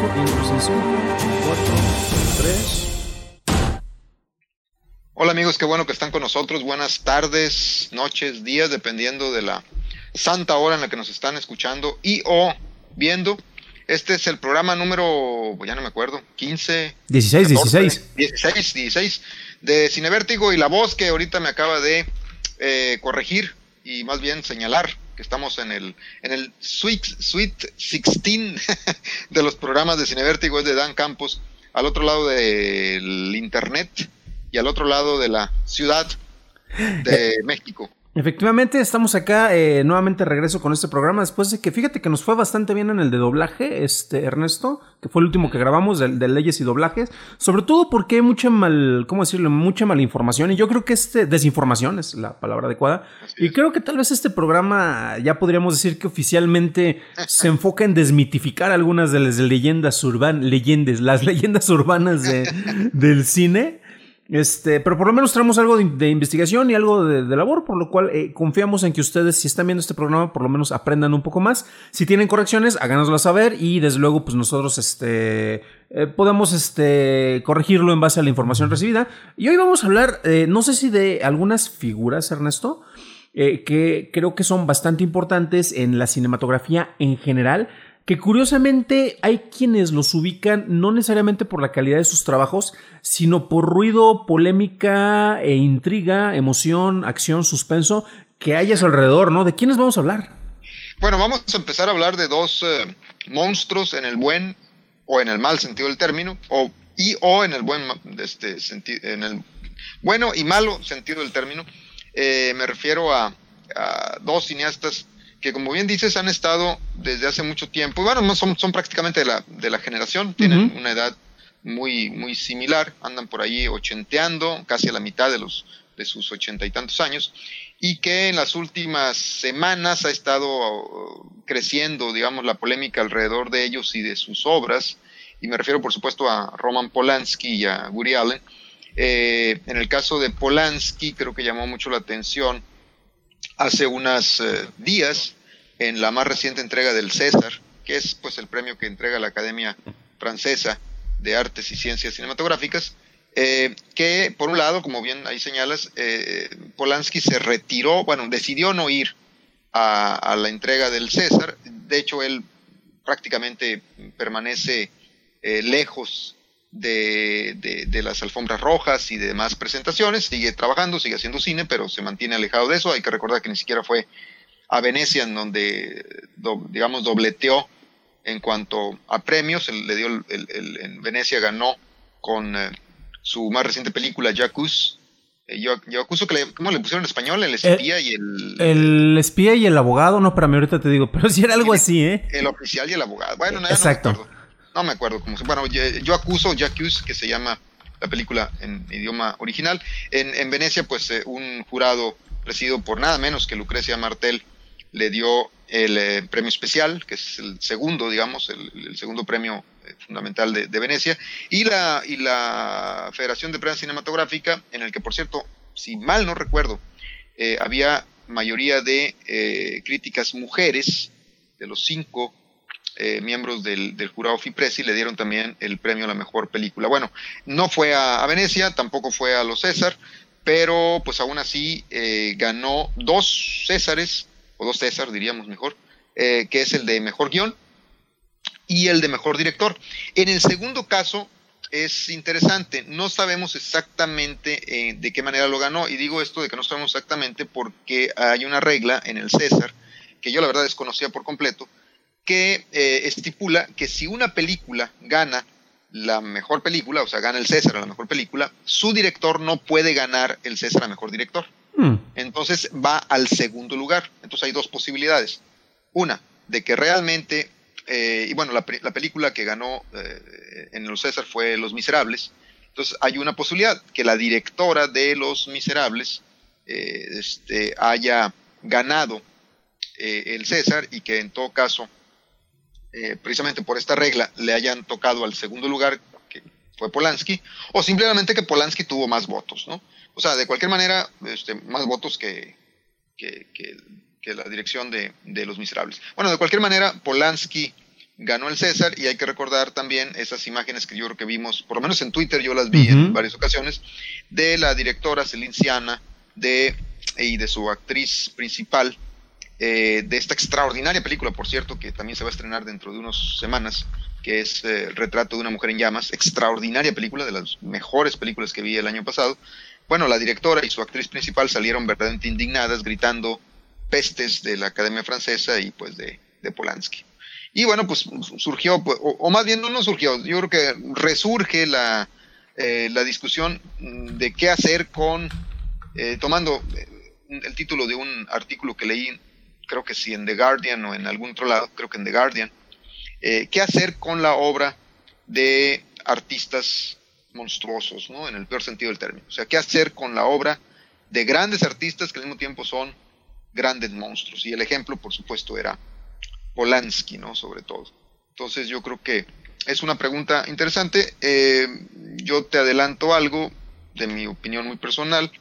Intros en 5, 4, 3. Hola amigos, qué bueno que están con nosotros. Buenas tardes, noches, días, dependiendo de la santa hora en la que nos están escuchando y o viendo. Este es el programa número, ya no me acuerdo, 15, 16 de Cinevértigo, y la voz que ahorita me acaba de corregir y más bien señalar que estamos en el Sweet 16 de los programas de Cinevértigo es de Dan Campos, al otro lado del internet y al otro lado de la ciudad de México. Efectivamente, estamos acá nuevamente regreso con este programa después de que, fíjate que nos fue bastante bien en el de doblaje, Ernesto, que fue el último que grabamos de leyes y doblajes, sobre todo porque hay mucha mucha malinformación, y yo creo que desinformación es la palabra adecuada, y creo que tal vez este programa ya podríamos decir que oficialmente se enfoca en desmitificar algunas de las leyendas urbanas del cine. Pero por lo menos traemos algo de investigación y algo de labor, por lo cual confiamos en que ustedes, si están viendo este programa, por lo menos aprendan un poco más. Si tienen correcciones, háganoslas saber y desde luego pues nosotros podemos corregirlo en base a la información recibida. Y hoy vamos a hablar, no sé si de algunas figuras, Ernesto, que creo que son bastante importantes en la cinematografía en general, que curiosamente hay quienes los ubican no necesariamente por la calidad de sus trabajos, sino por ruido, polémica e intriga, emoción, acción, suspenso que hay a su alrededor, ¿no? ¿De quiénes vamos a hablar? Bueno, vamos a empezar a hablar de dos monstruos en el buen o en el mal sentido del término, o en el buen en el bueno y malo sentido del término. Me refiero a dos cineastas que, como bien dices, han estado desde hace mucho tiempo. Bueno, son prácticamente de la generación, tienen una edad muy, muy similar, andan por ahí ochenteando, casi a la mitad de sus 80 y tantos años, y que en las últimas semanas ha estado creciendo, digamos, la polémica alrededor de ellos y de sus obras, y me refiero, por supuesto, a Roman Polanski y a Woody Allen. En el caso de Polanski, creo que llamó mucho la atención hace unos días, en la más reciente entrega del César, que es pues el premio que entrega la Academia Francesa de Artes y Ciencias Cinematográficas, que por un lado, como bien ahí señalas, Polanski se retiró, decidió no ir a la entrega del César. De hecho, él prácticamente permanece lejos de las alfombras rojas y de demás presentaciones, sigue trabajando, sigue haciendo cine, pero se mantiene alejado de eso. Hay que recordar que ni siquiera fue a Venecia, en donde dobleteó en cuanto a premios. En Venecia ganó con su más reciente película, J'accuse, ¿cómo le pusieron en español? El espía y el espía y el abogado, no, para mí ahorita te digo, pero sí era algo así, el oficial y el abogado. Bueno, exacto. No me acuerdo cómo se... Bueno, J'accuse, que se llama la película en idioma original. En Venecia, pues un jurado presidido por nada menos que Lucrecia Martel le dio el premio especial, que es el segundo, digamos, el segundo premio fundamental de Venecia, y la Federación de Prensa Cinematográfica, en el que, por cierto, si mal no recuerdo, había mayoría de críticas mujeres. De los 5 miembros del jurado FIPRESI, le dieron también el premio a la mejor película. Bueno, no fue a Venecia, tampoco fue a los César, pero pues aún así ganó 2 Césares, o 2 César diríamos mejor, que es el de mejor guión y el de mejor director. En el segundo caso es interesante, no sabemos exactamente de qué manera lo ganó, y digo esto de que no sabemos exactamente porque hay una regla en el César que yo la verdad desconocía por completo, que estipula que si una película gana la mejor película, o sea, gana el César a la mejor película, su director no puede ganar el César a mejor director. Entonces va al segundo lugar. Entonces hay 2 posibilidades. Una, de que realmente, la película que ganó en los César fue Los Miserables. Entonces hay una posibilidad que la directora de Los Miserables haya ganado el César, y que en todo caso, precisamente por esta regla, le hayan tocado al segundo lugar, que fue Polanski, o simplemente que Polanski tuvo más votos, ¿no? O sea, de cualquier manera, más votos que la dirección de Los Miserables. Bueno, de cualquier manera, Polanski ganó el César, y hay que recordar también esas imágenes que yo creo que vimos, por lo menos en Twitter yo las vi en varias ocasiones, de la directora Celine Sciamma y de su actriz principal, de esta extraordinaria película, por cierto, que también se va a estrenar dentro de unas semanas, que es El retrato de una mujer en llamas. Extraordinaria película, de las mejores películas que vi el año pasado. Bueno, la directora y su actriz principal salieron verdaderamente indignadas, gritando pestes de la Academia Francesa y pues de Polanski. Y bueno, pues surgió, pues, o más bien no surgió, yo creo que resurge la discusión de qué hacer con, tomando el título de un artículo que leí, creo que sí en The Guardian o en algún otro lado, creo que en The Guardian, qué hacer con la obra de artistas monstruosos, ¿no? En el peor sentido del término. O sea, qué hacer con la obra de grandes artistas que al mismo tiempo son grandes monstruos. Y el ejemplo, por supuesto, era Polanski, ¿no? Sobre todo. Entonces yo creo que es una pregunta interesante. Yo te adelanto algo de mi opinión muy personal.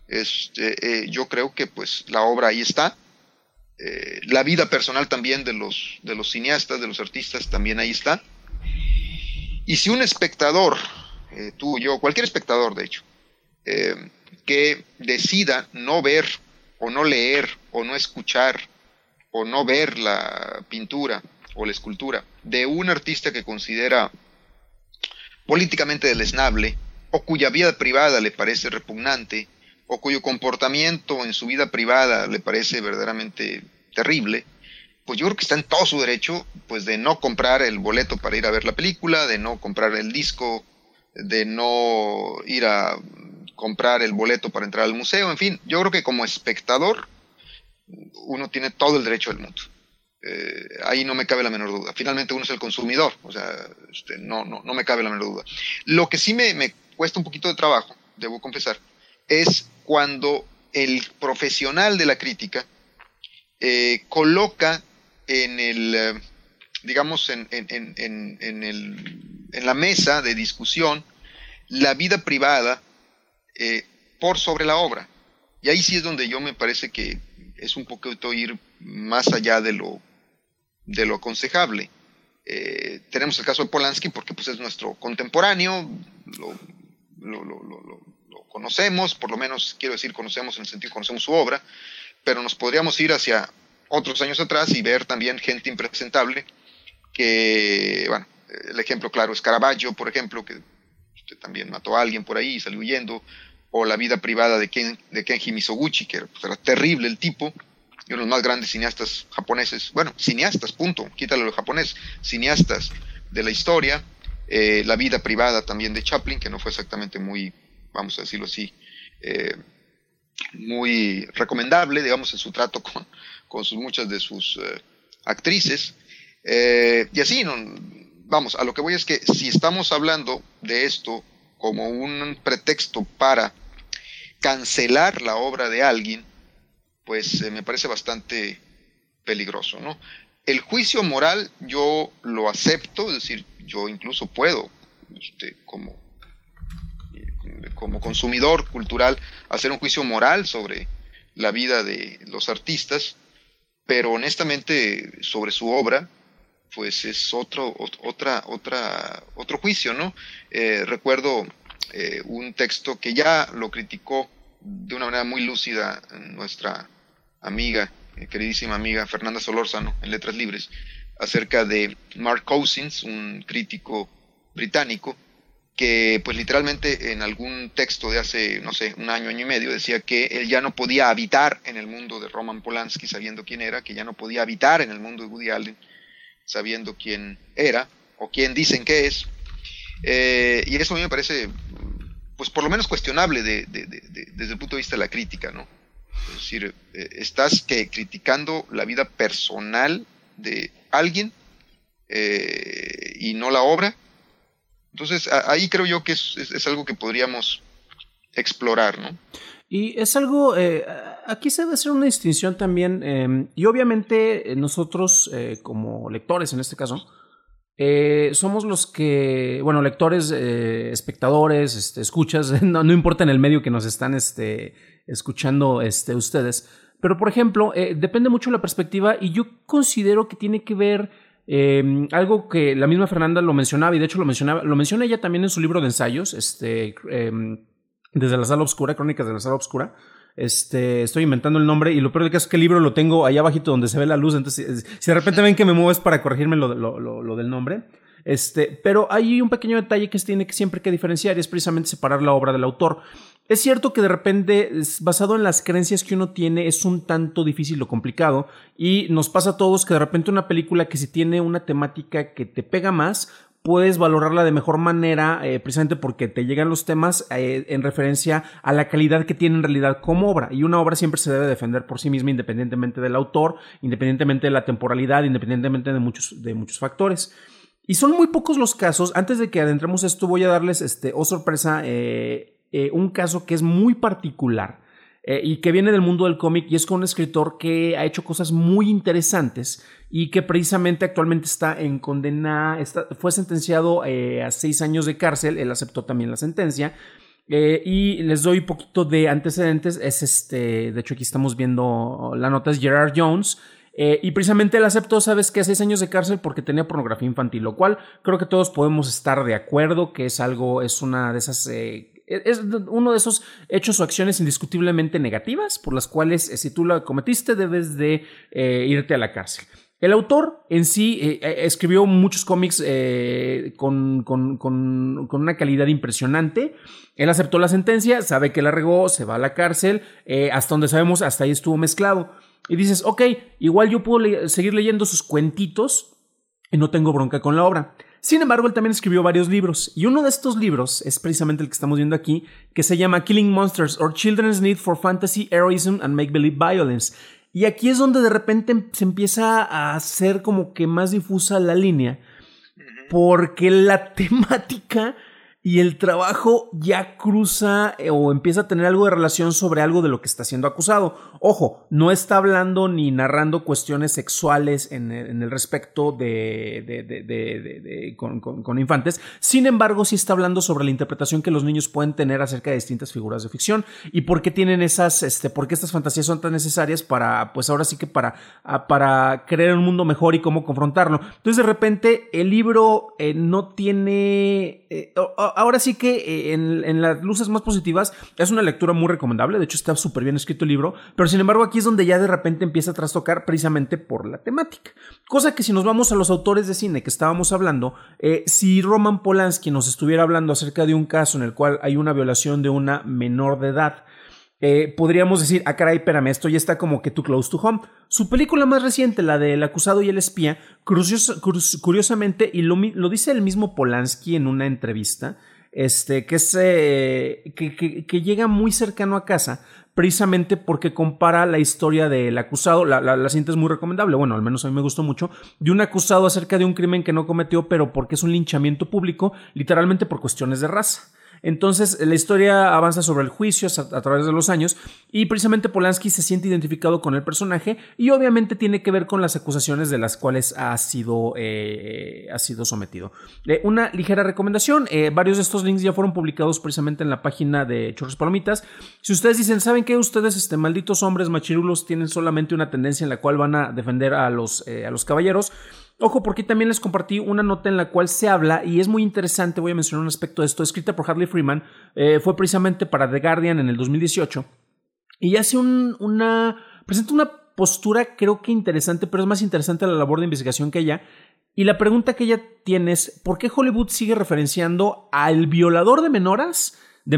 Yo creo que pues la obra ahí está. La vida personal también de los cineastas, de los artistas, también ahí está. Y si un espectador, tú, yo, cualquier espectador de hecho, que decida no ver o no leer o no escuchar o no ver la pintura o la escultura de un artista que considera políticamente deleznable, o cuya vida privada le parece repugnante, o cuyo comportamiento en su vida privada le parece verdaderamente terrible, pues yo creo que está en todo su derecho, pues, de no comprar el boleto para ir a ver la película, de no comprar el disco, de no ir a comprar el boleto para entrar al museo. En fin, yo creo que como espectador uno tiene todo el derecho del mundo. Ahí no me cabe la menor duda. Finalmente uno es el consumidor, o sea, no me cabe la menor duda. Lo que sí me cuesta un poquito de trabajo, debo confesar, es cuando el profesional de la crítica coloca en el, digamos, en la mesa de discusión la vida privada por sobre la obra. Y ahí sí es donde yo me parece que es un poquito ir más allá de lo aconsejable. Tenemos el caso de Polanski porque pues es nuestro contemporáneo, lo conocemos, por lo menos quiero decir conocemos en el sentido que conocemos su obra, pero nos podríamos ir hacia otros años atrás y ver también gente impresentable que, bueno, el ejemplo claro es Caravaggio, por ejemplo, que también mató a alguien por ahí y salió huyendo, o la vida privada de Kenji Mizoguchi, que pues, era terrible el tipo, y uno de los más grandes cineastas japoneses, bueno, cineastas, punto, quítale lo japonés, cineastas de la historia. La vida privada también de Chaplin, que no fue exactamente muy, vamos a decirlo así, muy recomendable, digamos, en su trato con muchas de sus actrices. Y así, vamos, a lo que voy es que si estamos hablando de esto como un pretexto para cancelar la obra de alguien, pues me parece bastante peligroso, ¿no? El juicio moral yo lo acepto, es decir, yo incluso puedo, como consumidor cultural, hacer un juicio moral sobre la vida de los artistas, pero honestamente sobre su obra, pues es otro juicio, ¿no? Recuerdo un texto que ya lo criticó de una manera muy lúcida nuestra amiga, queridísima amiga Fernanda Solórzano, en Letras Libres, acerca de Mark Cousins, un crítico británico, que pues literalmente en algún texto de hace, no sé, un año y medio, decía que él ya no podía habitar en el mundo de Roman Polanski sabiendo quién era, que ya no podía habitar en el mundo de Woody Allen sabiendo quién era, o quién dicen que es, y eso a mí me parece, pues por lo menos cuestionable desde el punto de vista de la crítica, ¿no? Es decir, estás criticando la vida personal de alguien y no la obra. Entonces ahí creo yo que es algo que podríamos explorar, ¿no? Y es algo, aquí se debe hacer una distinción también, y obviamente nosotros como lectores en este caso, somos los que, bueno, lectores, espectadores, escuchas, no importa en el medio que nos están escuchando ustedes, pero por ejemplo, depende mucho de la perspectiva y yo considero que tiene que ver Algo que la misma Fernanda lo mencionaba, y de hecho lo menciona ella también en su libro de ensayos, desde la sala oscura, Crónicas de la sala oscura. Estoy inventando el nombre, y lo peor de que es que el libro lo tengo allá abajito donde se ve la luz, entonces si de repente ven que me muevo es para corregirme lo del nombre. Pero hay un pequeño detalle que se tiene que siempre que diferenciar, y es precisamente separar la obra del autor. Es cierto que de repente, basado en las creencias que uno tiene, es un tanto difícil o complicado, y nos pasa a todos que de repente una película que si tiene una temática que te pega más, puedes valorarla de mejor manera, precisamente porque te llegan los temas en referencia a la calidad que tiene en realidad como obra. Y una obra siempre se debe defender por sí misma, independientemente del autor, independientemente de la temporalidad, independientemente de muchos factores. Y son muy pocos los casos. Antes de que adentremos esto, voy a darles, sorpresa, un caso que es muy particular y que viene del mundo del cómic, y es con un escritor que ha hecho cosas muy interesantes y que precisamente actualmente está en condena, fue sentenciado a 6 años de cárcel. Él aceptó también la sentencia. Y les doy un poquito de antecedentes. De hecho aquí estamos viendo la nota, es Gerard Jones. Y precisamente él aceptó, ¿sabes qué? 6 años de cárcel porque tenía pornografía infantil, lo cual creo que todos podemos estar de acuerdo que es una de esas, es uno de esos hechos o acciones indiscutiblemente negativas por las cuales, si tú la cometiste, debes de irte a la cárcel. El autor en sí escribió muchos cómics con una calidad impresionante. Él aceptó la sentencia, sabe que la regó, se va a la cárcel, hasta donde sabemos, hasta ahí estuvo mezclado. Y dices, ok, igual yo puedo seguir leyendo sus cuentitos y no tengo bronca con la obra. Sin embargo, él también escribió varios libros, y uno de estos libros es precisamente el que estamos viendo aquí, que se llama Killing Monsters or Children's Need for Fantasy, Heroism and Make-Believe Violence. Y aquí es donde de repente se empieza a hacer como que más difusa la línea, porque la temática y el trabajo ya cruza o empieza a tener algo de relación sobre algo de lo que está siendo acusado. Ojo, no está hablando ni narrando cuestiones sexuales en el respecto con infantes. Sin embargo, sí está hablando sobre la interpretación que los niños pueden tener acerca de distintas figuras de ficción y por qué tienen por qué estas fantasías son tan necesarias para, pues ahora sí que para crear un mundo mejor y cómo confrontarlo. Entonces, de repente, el libro no tiene... ahora sí que en las luces más positivas es una lectura muy recomendable. De hecho está súper bien escrito el libro, pero sin embargo aquí es donde ya de repente empieza a trastocar precisamente por la temática, cosa que si nos vamos a los autores de cine que estábamos hablando, si Roman Polanski nos estuviera hablando acerca de un caso en el cual hay una violación de una menor de edad, podríamos decir, caray, espérame, esto ya está como que too close to home. Su película más reciente, la de El acusado y el espía, curiosamente, y lo dice el mismo Polanski en una entrevista, que llega muy cercano a casa, precisamente porque compara la historia del acusado, la cinta es muy recomendable, bueno, al menos a mí me gustó mucho, de un acusado acerca de un crimen que no cometió, pero porque es un linchamiento público, literalmente por cuestiones de raza. Entonces la historia avanza sobre el juicio a través de los años, y precisamente Polanski se siente identificado con el personaje y obviamente tiene que ver con las acusaciones de las cuales ha sido sometido. Una ligera recomendación, varios de estos links ya fueron publicados precisamente en la página de Churros Palomitas. Si ustedes dicen, ¿saben qué? Ustedes, malditos hombres machirulos, tienen solamente una tendencia en la cual van a defender a los caballeros. Ojo, porque también les compartí una nota en la cual se habla, y es muy interesante, voy a mencionar un aspecto de esto, escrita por Harley Freeman, fue precisamente para The Guardian en el 2018, y hace presenta una postura creo que interesante, pero es más interesante la labor de investigación que ella, y la pregunta que ella tiene es, ¿por qué Hollywood sigue referenciando al violador de menores,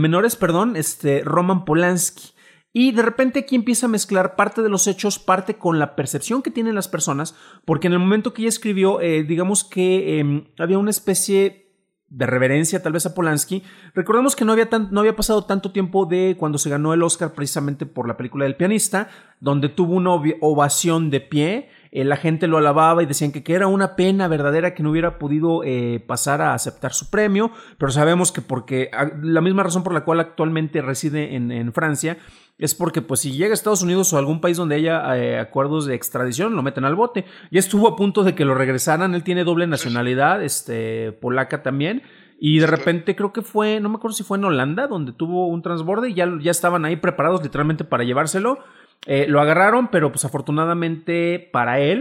Roman Polanski? Y de repente aquí empieza a mezclar parte de los hechos, parte con la percepción que tienen las personas, porque en el momento que ella escribió, digamos que había una especie de reverencia tal vez a Polanski. Recordemos que no había pasado tanto tiempo de cuando se ganó el Oscar precisamente por la película del pianista, donde tuvo una ovación de pie. La gente lo alababa y decían que era una pena verdadera que no hubiera podido pasar a aceptar su premio, pero sabemos que porque la misma razón por la cual actualmente reside en Francia es porque pues si llega a Estados Unidos o algún país donde haya acuerdos de extradición, lo meten al bote. Ya estuvo a punto de que lo regresaran. Él tiene doble nacionalidad, polaca también. Y de repente creo que fue, no me acuerdo si fue en Holanda, donde tuvo un transborde y ya estaban ahí preparados literalmente para llevárselo. Lo agarraron, pero pues afortunadamente para él,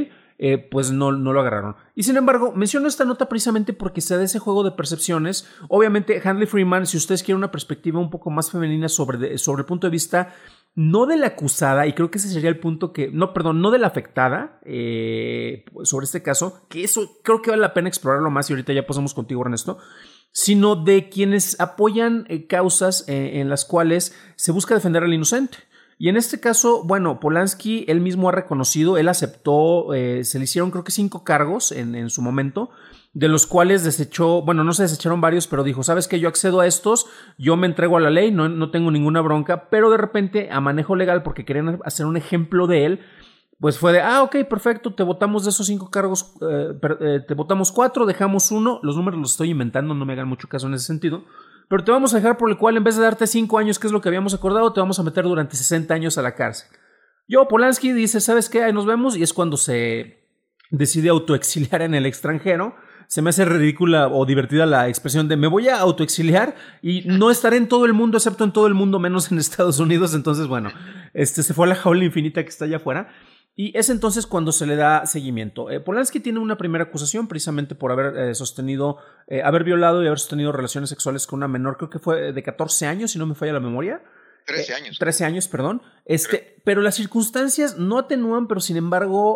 pues no lo agarraron. Y sin embargo, menciono esta nota precisamente porque se da ese juego de percepciones. Obviamente, Handley Freeman, si ustedes quieren una perspectiva un poco más femenina sobre el punto de vista no de la acusada, y creo que ese sería el punto no de la afectada sobre este caso, que eso creo que vale la pena explorarlo más y ahorita ya pasamos contigo, Ernesto, sino de quienes apoyan causas en las cuales se busca defender al inocente. Y en este caso, bueno, Polanski él mismo ha reconocido, él aceptó, se le hicieron creo que 5 cargos en su momento, de los cuales no se desecharon varios, pero dijo, ¿sabes qué? Yo accedo a estos, yo me entrego a la ley, no tengo ninguna bronca, pero de repente a manejo legal, porque querían hacer un ejemplo de él, pues fue de, ok, perfecto, te votamos de esos 5 cargos, te votamos 4, dejamos 1, los números los estoy inventando, no me hagan mucho caso en ese sentido, pero te vamos a dejar por el cual en vez de darte 5 años, que es lo que habíamos acordado, te vamos a meter durante 60 años a la cárcel. Polanski dice, ¿sabes qué? Ahí nos vemos, y es cuando se decide autoexiliar en el extranjero. Se me hace ridícula o divertida la expresión de me voy a autoexiliar y no estaré en todo el mundo, excepto en todo el mundo, menos en Estados Unidos. Entonces, bueno, se fue a la jaula infinita que está allá afuera. Y es entonces cuando se le da seguimiento. Polanski tiene una primera acusación precisamente por haber haber violado y haber sostenido relaciones sexuales con una menor, creo que fue de 14 años, si no me falla la memoria. 13 años. 13 años, perdón. Pero las circunstancias no atenúan, pero sin embargo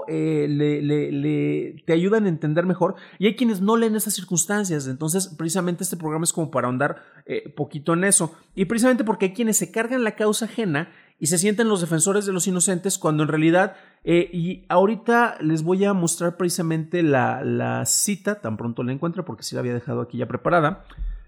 te ayudan a entender mejor. Y hay quienes no leen esas circunstancias. Entonces, precisamente este programa es como para ahondar poquito en eso. Y precisamente porque hay quienes se cargan la causa ajena y se sienten los defensores de los inocentes, cuando en realidad, y ahorita les voy a mostrar precisamente la cita, tan pronto la encuentro, porque sí la había dejado aquí ya preparada.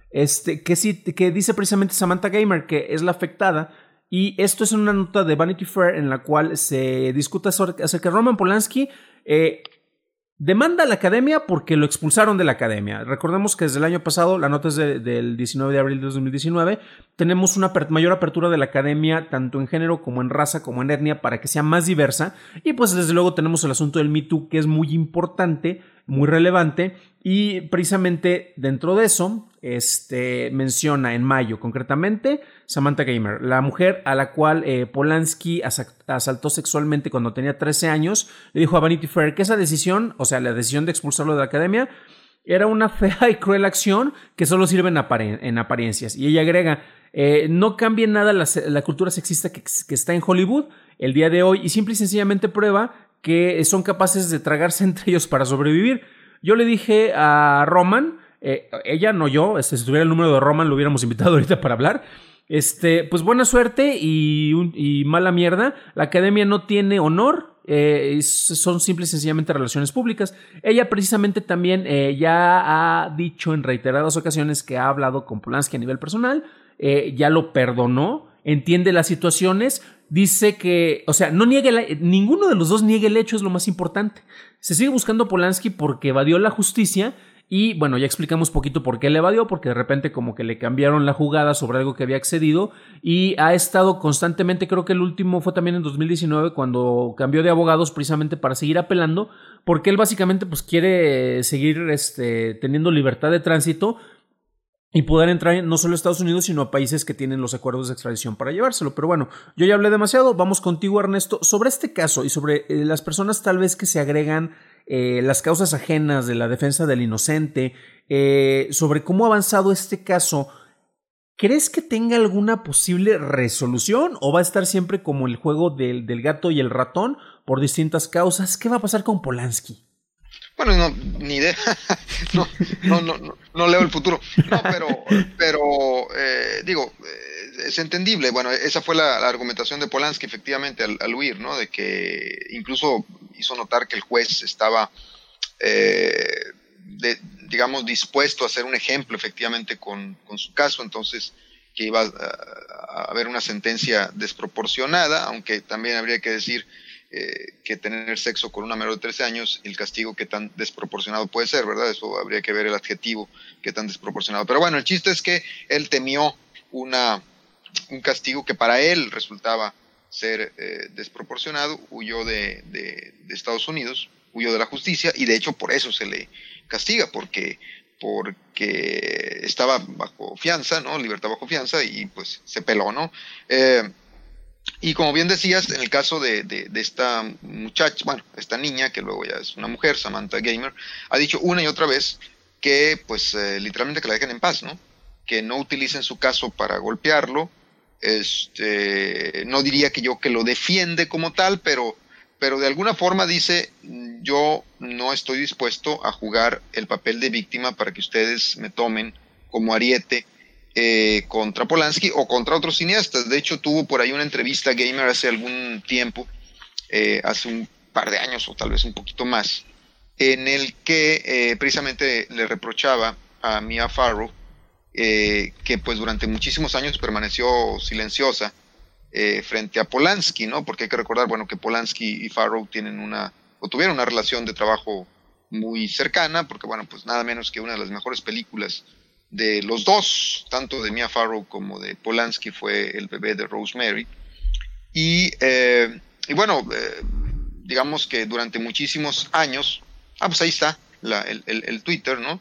Que dice precisamente Samantha Gamer, que es la afectada, y esto es en una nota de Vanity Fair en la cual se discute acerca de Roman Polanski. Demanda a la academia porque lo expulsaron de la academia. Recordemos que desde el año pasado, la nota es del 19 de abril de 2019, tenemos una mayor apertura de la academia tanto en género como en raza como en etnia para que sea más diversa, y pues desde luego tenemos el asunto del Me Too, que es muy importante, muy relevante, y precisamente dentro de eso menciona en mayo concretamente Samantha Gamer, la mujer a la cual Polanski asaltó sexualmente cuando tenía 13 años. Le dijo a Vanity Fair que esa decisión, o sea, la decisión de expulsarlo de la academia, era una fea y cruel acción que solo sirve en apariencias. Y ella agrega, no cambia en nada la cultura sexista que está en Hollywood el día de hoy, y simple y sencillamente prueba que son capaces de tragarse entre ellos para sobrevivir. Yo le dije a Roman, ella no yo, si tuviera el número de Roman lo hubiéramos invitado ahorita para hablar. Pues buena suerte y mala mierda. La academia no tiene honor, son simple y sencillamente relaciones públicas. Ella precisamente también ya ha dicho en reiteradas ocasiones que ha hablado con Polanski a nivel personal, ya lo perdonó, entiende las situaciones. Dice que, o sea, ninguno de los dos niega el hecho, es lo más importante. Se sigue buscando a Polanski porque evadió la justicia y, bueno, ya explicamos poquito por qué le evadió, porque de repente como que le cambiaron la jugada sobre algo que había accedido y ha estado constantemente, creo que el último fue también en 2019 cuando cambió de abogados precisamente para seguir apelando, porque él básicamente pues quiere seguir teniendo libertad de tránsito y poder entrar no solo a Estados Unidos, sino a países que tienen los acuerdos de extradición para llevárselo. Pero bueno, yo ya hablé demasiado, vamos contigo, Ernesto, sobre este caso y sobre las personas tal vez que se agregan las causas ajenas de la defensa del inocente, sobre cómo ha avanzado este caso. ¿Crees que tenga alguna posible resolución o va a estar siempre como el juego del gato y el ratón por distintas causas? ¿Qué va a pasar con Polanski? Bueno, no, ni idea. no leo el futuro. No, pero digo, es entendible. Bueno, esa fue la argumentación de Polanski, efectivamente, al huir, ¿no? De que incluso hizo notar que el juez estaba, digamos, dispuesto a hacer un ejemplo, efectivamente, con su caso. Entonces, que iba a haber una sentencia desproporcionada, aunque también habría que decir que tener sexo con una menor de 13 años, el castigo qué tan desproporcionado puede ser, ¿verdad? Eso habría que ver el adjetivo, qué tan desproporcionado. Pero bueno, el chiste es que él temió un castigo que para él resultaba ser desproporcionado, huyó de Estados Unidos, huyó de la justicia, y de hecho por eso se le castiga, porque estaba bajo fianza, ¿no? Libertad bajo fianza, y pues se peló, ¿no? Y como bien decías, en el caso de esta muchacha, bueno, esta niña, que luego ya es una mujer, Samantha Gamer, ha dicho una y otra vez que, pues, literalmente que la dejen en paz, ¿no? Que no utilicen su caso para golpearlo. No diría que yo que lo defiende como tal, pero de alguna forma dice, yo no estoy dispuesto a jugar el papel de víctima para que ustedes me tomen como ariete contra Polanski o contra otros cineastas. De hecho, tuvo por ahí una entrevista Gamer hace algún tiempo, hace un par de años o tal vez un poquito más, en el que precisamente le reprochaba a Mia Farrow que pues durante muchísimos años permaneció silenciosa frente a Polanski, ¿no? Porque hay que recordar, bueno, que Polanski y Farrow tuvieron una relación de trabajo muy cercana, porque bueno, pues nada menos que una de las mejores películas de los dos, tanto de Mia Farrow como de Polanski, fue El bebé de Rosemary. Y bueno, digamos que durante muchísimos años, pues ahí está el Twitter, ¿no?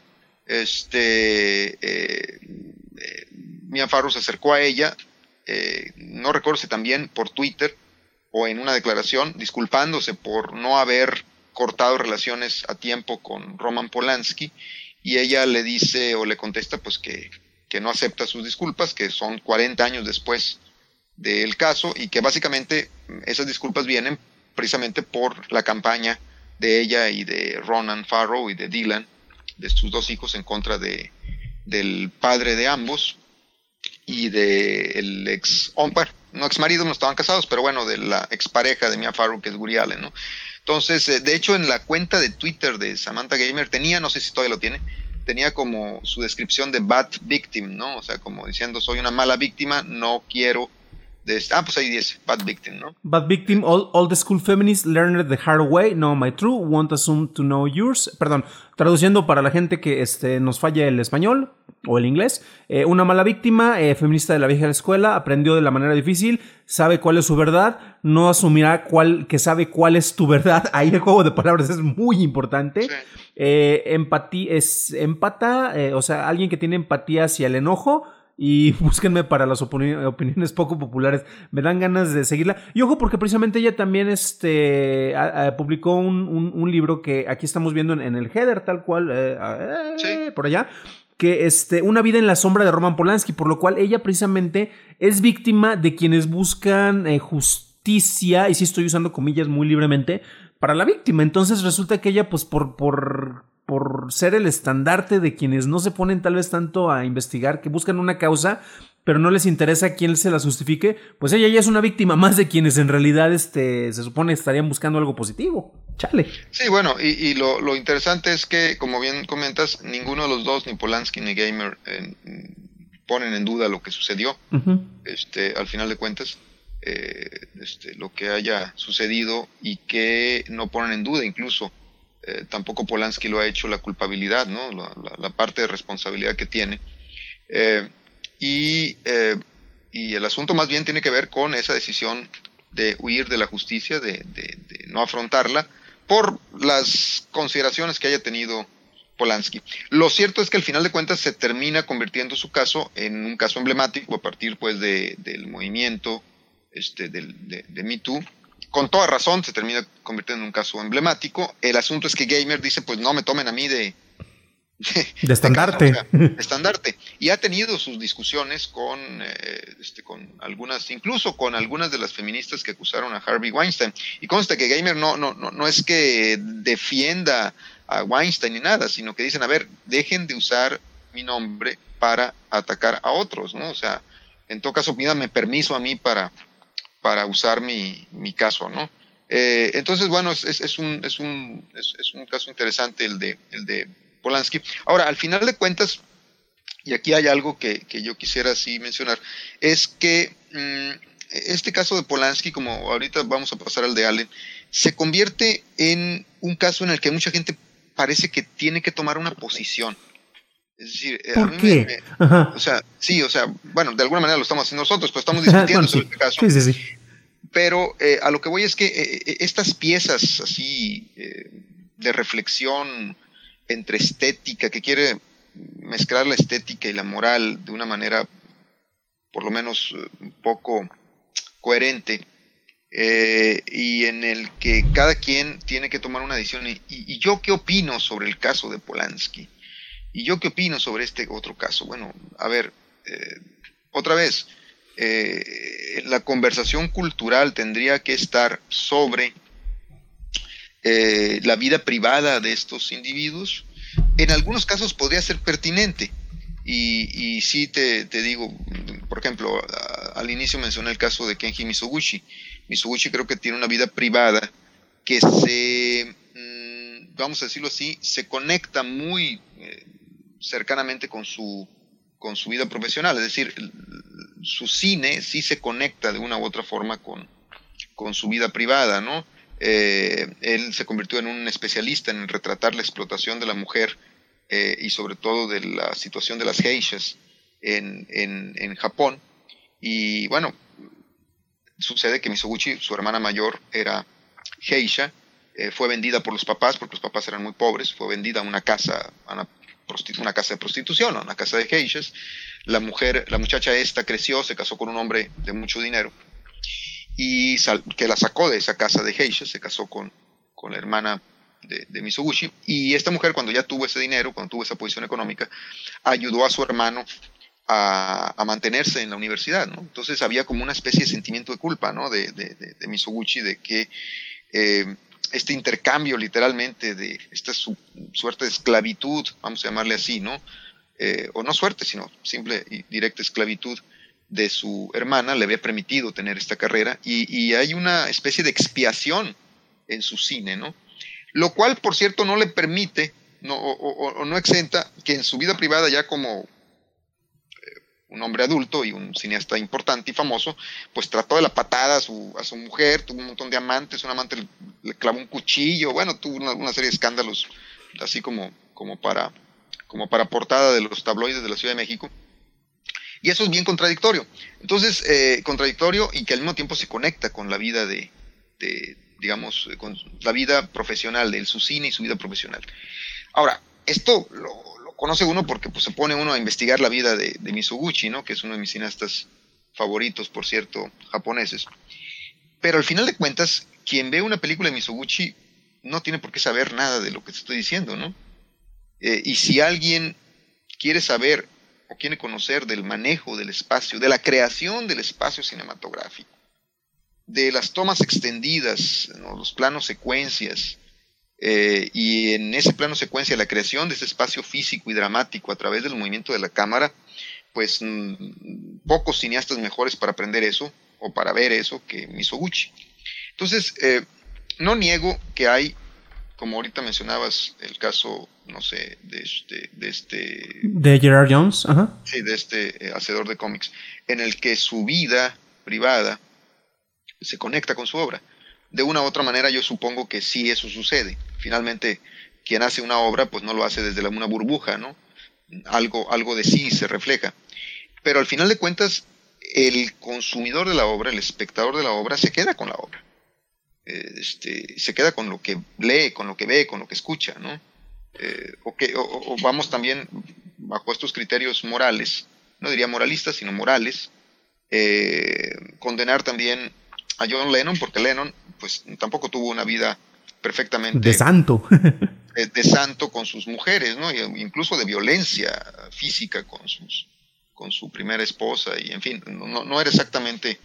Mia Farrow se acercó a ella, no recuerdo si también por Twitter o en una declaración, disculpándose por no haber cortado relaciones a tiempo con Roman Polanski, y ella le dice o le contesta pues que no acepta sus disculpas, que son 40 años después del caso, y que básicamente esas disculpas vienen precisamente por la campaña de ella y de Ronan Farrow y de Dylan, de sus dos hijos, en contra del padre de ambos y del no ex marido, no estaban casados, pero bueno, de la expareja de Mia Farrow, que es Woody Allen, ¿no? Entonces, de hecho, en la cuenta de Twitter de Samantha Gamer tenía, no sé si todavía lo tiene, tenía como su descripción de bad victim, ¿no? O sea, como diciendo, soy una mala víctima, no quiero pues ahí dice, bad victim, ¿no? Bad victim, all the school feminists learned the hard way, no my true, won't assume to know yours. Perdón, traduciendo para la gente que nos falla el español o el inglés. Una mala víctima, feminista de la vieja escuela, aprendió de la manera difícil, sabe cuál es su verdad, no asumirá que sabe cuál es tu verdad. Ahí el juego de palabras es muy importante. Sí. Empatía es empata, o sea, alguien que tiene empatía hacia el enojo. Y búsquenme para las opiniones poco populares. Me dan ganas de seguirla. Y ojo, porque precisamente ella también publicó un libro que aquí estamos viendo en el header, tal cual, sí, por allá, que Una vida en la sombra de Roman Polanski, por lo cual ella precisamente es víctima de quienes buscan justicia, y sí estoy usando comillas muy libremente, para la víctima. Entonces resulta que ella, pues por ser el estandarte de quienes no se ponen tal vez tanto a investigar, que buscan una causa, pero no les interesa quién se la justifique, pues ella ya es una víctima más de quienes en realidad se supone estarían buscando algo positivo. Chale. Sí, bueno, y lo interesante es que, como bien comentas, ninguno de los dos, ni Polanski ni Gamer, ponen en duda lo que sucedió. Uh-huh. Al final de cuentas, lo que haya sucedido, y que no ponen en duda incluso tampoco Polanski lo ha hecho, la culpabilidad, ¿no? La parte de responsabilidad que tiene. Y el asunto más bien tiene que ver con esa decisión de huir de la justicia, de no afrontarla, por las consideraciones que haya tenido Polanski. Lo cierto es que al final de cuentas se termina convirtiendo su caso en un caso emblemático a partir pues del movimiento de Me Too. Con toda razón se termina convirtiendo en un caso emblemático. El asunto es que Gamer dice, pues no me tomen a mí de estandarte. De estandarte. Y ha tenido sus discusiones con algunas, incluso con algunas de las feministas que acusaron a Harvey Weinstein. Y consta que Gamer no es que defienda a Weinstein ni nada, sino que dicen, a ver, dejen de usar mi nombre para atacar a otros, ¿no? O sea, en todo caso, pídame permiso a mí para usar mi caso, ¿no? Entonces, bueno, es un caso interesante el de Polanski. Ahora, al final de cuentas, y aquí hay algo que yo quisiera sí mencionar, es que este caso de Polanski, como ahorita vamos a pasar al de Allen, se convierte en un caso en el que mucha gente parece que tiene que tomar una posición. Es decir, ¿por qué? O sea, sí, o sea, bueno, de alguna manera lo estamos haciendo nosotros, pues estamos discutiendo sobre este caso. Sí. Pero a lo que voy es que estas piezas así de reflexión entre estética, que quiere mezclar la estética y la moral de una manera por lo menos un poco coherente, y en el que cada quien tiene que tomar una decisión. Y yo qué opino sobre el caso de Polanski, y yo qué opino sobre este otro caso. Bueno, a ver, otra vez, la conversación cultural tendría que estar sobre la vida privada de estos individuos. En algunos casos podría ser pertinente. Y sí te digo, por ejemplo, al inicio mencioné el caso de Kenji Mizoguchi. Mizoguchi creo que tiene una vida privada que vamos a decirlo así, se conecta muy cercanamente con su vida profesional. Es decir, su cine sí se conecta de una u otra forma con su vida privada, ¿no? Él se convirtió en un especialista en retratar la explotación de la mujer, y sobre todo de la situación de las geishas en Japón. Y bueno, sucede que Mizoguchi, su hermana mayor, era geisha, fue vendida por los papás, porque los papás eran muy pobres, fue vendida a una casa, una casa de prostitución, a una casa de geishas. La muchacha esta creció, se casó con un hombre de mucho dinero, y que la sacó de esa casa de geishas, se casó con la hermana de Mizoguchi, y esta mujer, cuando ya tuvo ese dinero, cuando tuvo esa posición económica, ayudó a su hermano a mantenerse en la universidad, ¿no? Entonces había como una especie de sentimiento de culpa, ¿no? de Mizoguchi, de que este intercambio literalmente de esta suerte de esclavitud, vamos a llamarle así, ¿no? O no suerte, sino simple y directa esclavitud de su hermana, le había permitido tener esta carrera, y hay una especie de expiación en su cine, ¿no? Lo cual, por cierto, no le permite, o no exenta, que en su vida privada, ya como un hombre adulto y un cineasta importante y famoso, pues trató de la patada a su mujer, tuvo un montón de amantes, un amante le clavó un cuchillo, bueno, tuvo una serie de escándalos, así como para portada de los tabloides de la Ciudad de México. Y eso es bien contradictorio. Entonces, contradictorio, y que al mismo tiempo se conecta con la vida digamos, con la vida profesional de él, su cine y su vida profesional. Ahora, esto lo conoce uno porque pues, se pone uno a investigar la vida de Mizoguchi, ¿no? Que es uno de mis cineastas favoritos, por cierto, japoneses. Pero al final de cuentas, quien ve una película de Mizoguchi no tiene por qué saber nada de lo que te estoy diciendo, ¿no? Y si alguien quiere saber o quiere conocer del manejo del espacio, de la creación del espacio cinematográfico, de las tomas extendidas, ¿no? Los planos secuencias, y en ese plano secuencia la creación de ese espacio físico y dramático a través del movimiento de la cámara, pues pocos cineastas mejores para aprender eso o para ver eso que Mizoguchi. Entonces, no niego que hay, como ahorita mencionabas, el caso, no sé, de Gerard Jones, ajá. Sí, de este hacedor de cómics, en el que su vida privada se conecta con su obra. De una u otra manera yo supongo que sí eso sucede. Finalmente, quien hace una obra pues no lo hace desde una burbuja, ¿no? Algo de sí se refleja. Pero al final de cuentas, el consumidor de la obra, el espectador de la obra, se queda con la obra. Se queda con lo que lee, con lo que ve, con lo que escucha, ¿no? O vamos también bajo estos criterios morales, no diría moralistas, sino morales, condenar también a John Lennon, porque Lennon pues tampoco tuvo una vida perfectamente de santo de santo con sus mujeres, ¿no? Incluso de violencia física con su primera esposa, y en fin, no era exactamente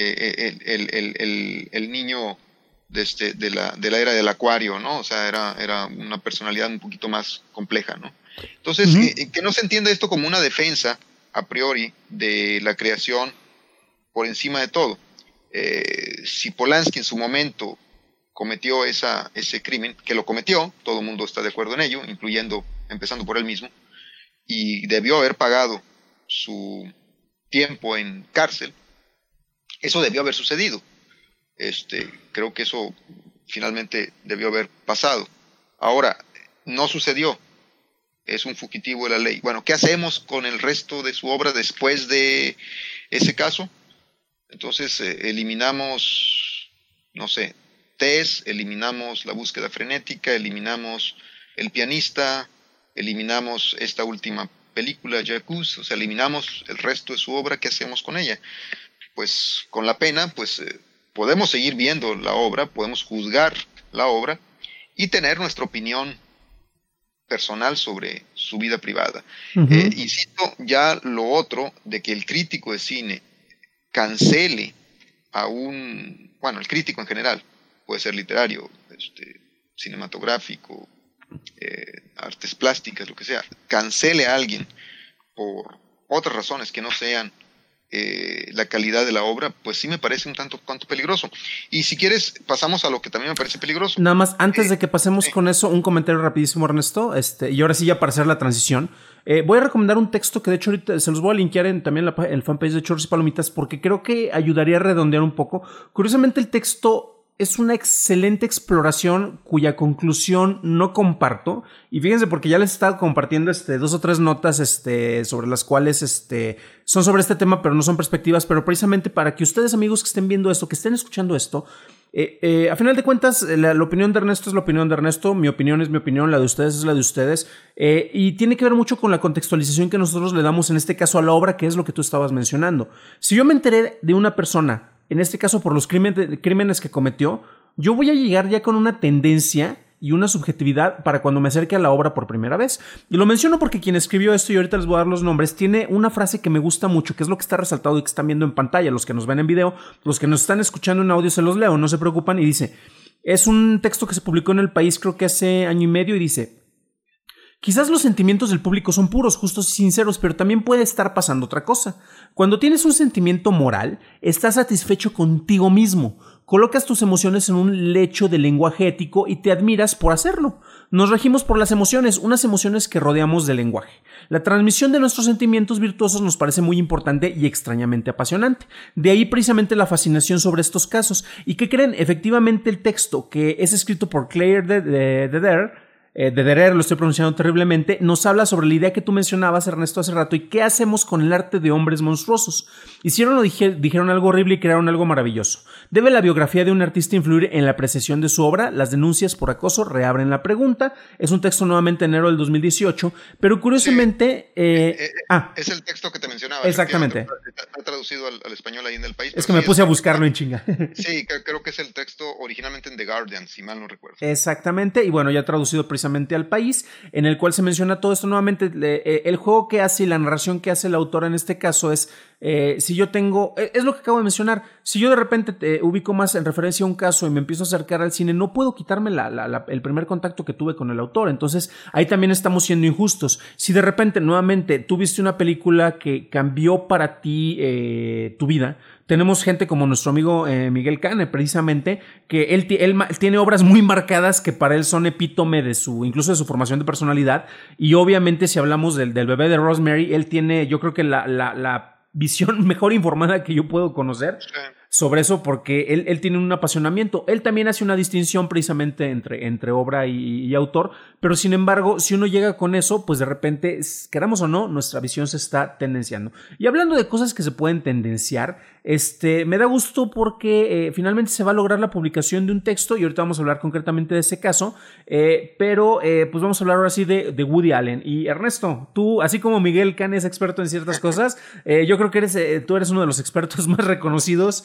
el niño de la era del acuario, ¿no? O sea, era una personalidad un poquito más compleja, ¿no? Entonces, que no se entienda esto como una defensa a priori de la creación por encima de todo. Si Polanski en su momento cometió ese crimen, que lo cometió, todo el mundo está de acuerdo en ello, empezando por él mismo, y debió haber pagado su tiempo en cárcel, eso debió haber sucedido. Creo que eso finalmente debió haber pasado. Ahora, no sucedió. Es un fugitivo de la ley. Bueno, ¿qué hacemos con el resto de su obra después de ese caso? Entonces, eliminamos, no sé, Tess, eliminamos La búsqueda frenética, eliminamos El pianista, eliminamos esta última película, Jacuzzi, o sea, eliminamos el resto de su obra. ¿Qué hacemos con ella? pues con la pena, pues podemos seguir viendo la obra, podemos juzgar la obra y tener nuestra opinión personal sobre su vida privada. Insisto, ya lo otro de que el crítico de cine cancele bueno, el crítico en general, puede ser literario, cinematográfico, artes plásticas, lo que sea, cancele a alguien por otras razones que no sean la calidad de la obra, pues sí me parece un tanto cuanto peligroso. Y si quieres, pasamos a lo que también me parece peligroso. Nada más, antes de que pasemos con eso, un comentario rapidísimo, Ernesto, y ahora sí ya para hacer la transición. Voy a recomendar un texto que de hecho ahorita se los voy a linkear también en el fanpage de Churros y Palomitas, porque creo que ayudaría a redondear un poco. Curiosamente, el texto es una excelente exploración cuya conclusión no comparto. Y fíjense, porque ya les he estado compartiendo 2 o 3 notas sobre las cuales son sobre este tema, pero no son perspectivas. Pero precisamente para que ustedes, amigos que estén viendo esto, que estén escuchando esto, a final de cuentas, la opinión de Ernesto es la opinión de Ernesto, mi opinión es mi opinión, la de ustedes es la de ustedes, y tiene que ver mucho con la contextualización que nosotros le damos en este caso a la obra, que es lo que tú estabas mencionando. Si yo me enteré de una persona, en este caso por los crímenes que cometió, yo voy a llegar ya con una tendencia y una subjetividad para cuando me acerque a la obra por primera vez. Y lo menciono porque quien escribió esto, y ahorita les voy a dar los nombres, tiene una frase que me gusta mucho, que es lo que está resaltado y que están viendo en pantalla, los que nos ven en video, los que nos están escuchando en audio se los leo, no se preocupan, y dice, es un texto que se publicó en El País creo que hace año y medio, y dice: quizás los sentimientos del público son puros, justos y sinceros, pero también puede estar pasando otra cosa. Cuando tienes un sentimiento moral, estás satisfecho contigo mismo. Colocas tus emociones en un lecho de lenguaje ético y te admiras por hacerlo. Nos regimos por las emociones, unas emociones que rodeamos del lenguaje. La transmisión de nuestros sentimientos virtuosos nos parece muy importante y extrañamente apasionante. De ahí precisamente la fascinación sobre estos casos. ¿Y qué creen? Efectivamente, el texto, que es escrito por Claire Dederer, lo estoy pronunciando terriblemente, nos habla sobre la idea que tú mencionabas, Ernesto, hace rato, y qué hacemos con el arte de hombres monstruosos. Hicieron o dijeron algo horrible y crearon algo maravilloso. ¿Debe la biografía de un artista influir en la apreciación de su obra? Las denuncias por acoso reabren la pregunta. Es un texto nuevamente de enero del 2018, pero curiosamente... es el texto que te mencionaba. Exactamente. Está traducido al español ahí en El País. Es que me puse a buscarlo en chinga. Sí, creo que es el texto originalmente en The Guardian, si mal no recuerdo. Exactamente, y bueno, ya traducido precisamente al País, en el cual se menciona todo esto nuevamente. El juego que hace y la narración que hace el autor en este caso es, si yo tengo, es lo que acabo de mencionar, si yo de repente te ubico más en referencia a un caso y me empiezo a acercar al cine, no puedo quitarme el primer contacto que tuve con el autor. Entonces ahí también estamos siendo injustos. Si de repente nuevamente tú viste una película que cambió para ti tu vida, tenemos gente como nuestro amigo Miguel Cane, precisamente, que él tiene obras muy marcadas que para él son epítome incluso de su formación de personalidad. Y obviamente, si hablamos del bebé de Rosemary, él tiene, yo creo que la visión mejor informada que yo puedo conocer sobre eso, porque él tiene un apasionamiento. Él también hace una distinción precisamente entre obra y autor, pero sin embargo, si uno llega con eso, pues de repente, queramos o no, nuestra visión se está tendenciando. Y hablando de cosas que se pueden tendenciar, me da gusto porque finalmente se va a lograr la publicación de un texto, y ahorita vamos a hablar concretamente de ese caso, pero pues vamos a hablar ahora sí de Woody Allen. Y Ernesto, tú, así como Miguel Cane es experto en ciertas cosas, yo creo que tú eres uno de los expertos más reconocidos.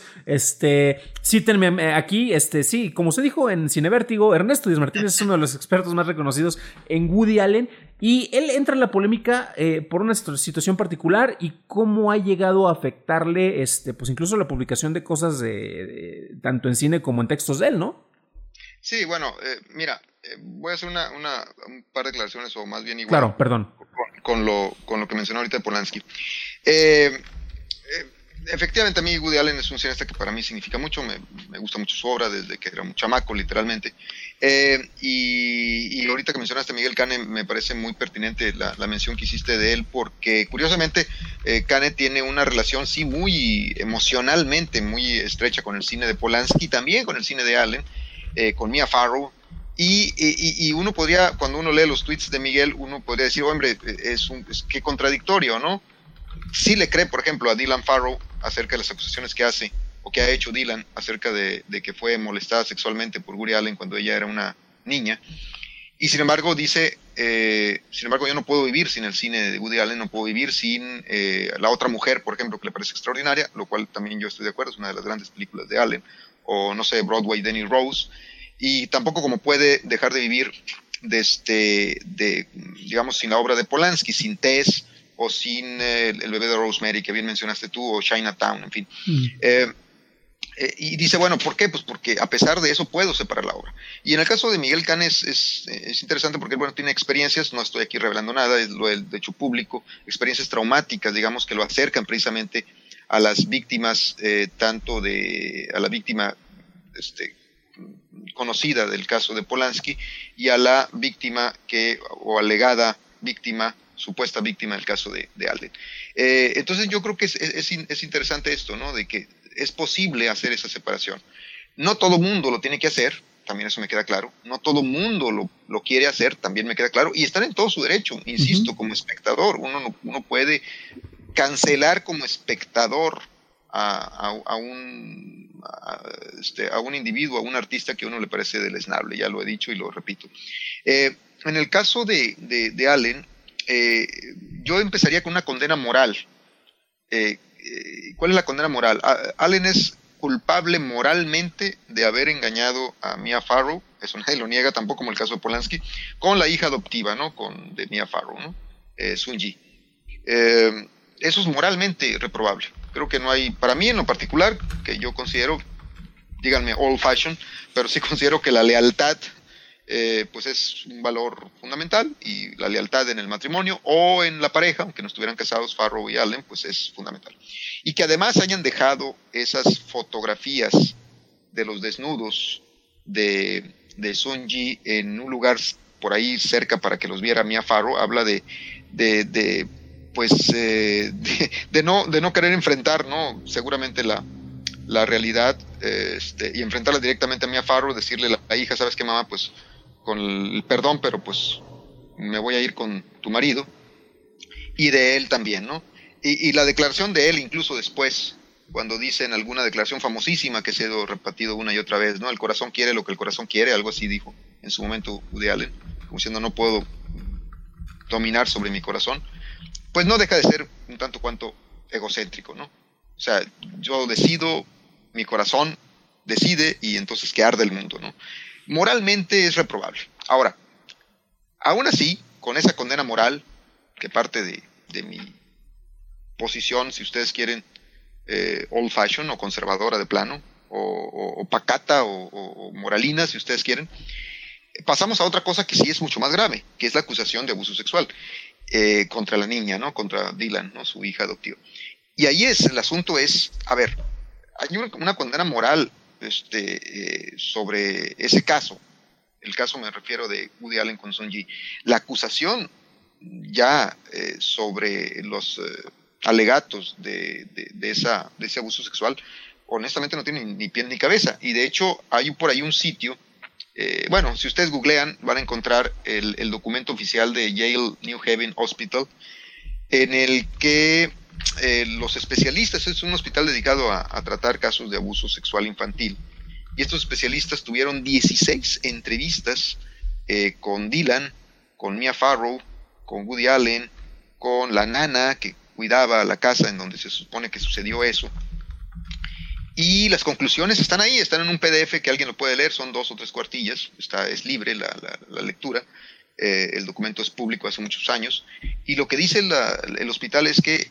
Cítenme aquí, sí, como se dijo en Cinevértigo, Ernesto Díaz Martínez es uno de los expertos más reconocidos en Woody Allen, y él entra en la polémica por una situación particular y cómo ha llegado a afectarle, pues incluso la publicación de cosas tanto en cine como en textos de él, ¿no? Sí, bueno, mira, voy a hacer un par de declaraciones, o más bien igual. Claro, perdón. Con lo que mencionó ahorita de Polanski. Efectivamente, a mí Woody Allen es un cineasta que para mí significa mucho, me gusta mucho su obra desde que era un chamaco, literalmente. Y ahorita que mencionaste a Miguel Cane, me parece muy pertinente la mención que hiciste de él, porque curiosamente Cane tiene una relación, sí, muy emocionalmente muy estrecha con el cine de Polanski, también con el cine de Allen, con Mia Farrow. Y uno podría, cuando uno lee los tweets de Miguel, uno podría decir, hombre, qué contradictorio, ¿no? Sí le cree, por ejemplo, a Dylan Farrow acerca de las acusaciones que hace, o que ha hecho Dylan acerca de que fue molestada sexualmente por Woody Allen cuando ella era una niña. Y sin embargo dice, sin embargo yo no puedo vivir sin el cine de Woody Allen, no puedo vivir sin La otra mujer, por ejemplo, que le parece extraordinaria, lo cual también yo estoy de acuerdo, es una de las grandes películas de Allen, o no sé, Broadway, Danny Rose, y tampoco como puede dejar de vivir digamos, sin la obra de Polanski, sin Tess, o sin el bebé de Rosemary, que bien mencionaste tú, o Chinatown, en fin. Y dice, bueno, ¿por qué? Pues porque a pesar de eso puedo separar la obra. Y en el caso de Miguel Canes es interesante porque, bueno, tiene experiencias, no estoy aquí revelando nada, es lo de hecho público, experiencias traumáticas, digamos, que lo acercan precisamente a las víctimas, a la víctima conocida del caso de Polanski y a la víctima o alegada víctima, supuesta víctima del caso de Allen. Entonces yo creo que es interesante esto, ¿no? De que es posible hacer esa separación. No todo mundo lo tiene que hacer, también eso me queda claro. No todo mundo lo quiere hacer, también me queda claro. Y están en todo su derecho, insisto, como espectador. Uno puede cancelar como espectador a un individuo, a un artista que a uno le parece deleznable, ya lo he dicho y lo repito. En el caso de Allen, yo empezaría con una condena moral. ¿Cuál es la condena moral? Allen es culpable moralmente de haber engañado a Mia Farrow, eso nadie lo niega, tampoco como el caso de Polanski, con la hija adoptiva, ¿no? De Mia Farrow, ¿no? Sun-Yi. Eso es moralmente reprobable. Creo que no hay, para mí en lo particular, que yo considero, díganme old fashion, pero sí considero que la lealtad pues es un valor fundamental, y la lealtad en el matrimonio o en la pareja, aunque no estuvieran casados Farrow y Allen, pues es fundamental. Y que además hayan dejado esas fotografías de los desnudos de Sun-Yi en un lugar por ahí cerca para que los viera Mia Farrow, habla de no querer enfrentar, ¿no? Seguramente la realidad, y enfrentarla directamente a Mia Farrow, decirle a la hija, ¿sabes qué, mamá? Pues con el perdón, pero pues me voy a ir con tu marido, y de él también, ¿no? Y la declaración de él incluso después, cuando dice en alguna declaración famosísima que se ha repetido una y otra vez, ¿no? El corazón quiere lo que el corazón quiere, algo así dijo en su momento Woody Allen, como diciendo, no puedo dominar sobre mi corazón. Pues no deja de ser un tanto cuanto egocéntrico, ¿no? O sea, yo decido, mi corazón decide, y entonces que arde el mundo, ¿no? Moralmente es reprobable. Ahora, aún así, con esa condena moral, que parte de mi posición, si ustedes quieren, old fashion o conservadora de plano, o pacata o moralina, si ustedes quieren, pasamos a otra cosa que sí es mucho más grave, que es la acusación de abuso sexual contra la niña, ¿no? Contra Dylan, ¿no? Su hija adoptiva. Y ahí el asunto es, a ver, hay una condena moral sobre ese caso. El caso me refiero de Woody Allen con Sun-Yi. La acusación ya sobre los alegatos de ese abuso sexual, honestamente no tiene ni pie ni cabeza. Y de hecho hay por ahí un sitio, bueno, si ustedes googlean van a encontrar el documento oficial de Yale New Haven Hospital, en el que los especialistas, es un hospital dedicado a tratar casos de abuso sexual infantil, y estos especialistas tuvieron 16 entrevistas con Dylan, con Mia Farrow, con Woody Allen, con la nana que cuidaba la casa en donde se supone que sucedió eso. Y las conclusiones están ahí, están en un PDF que alguien lo puede leer, son 2 o 3 cuartillas, es libre la lectura, el documento es público hace muchos años, y lo que dice el hospital es que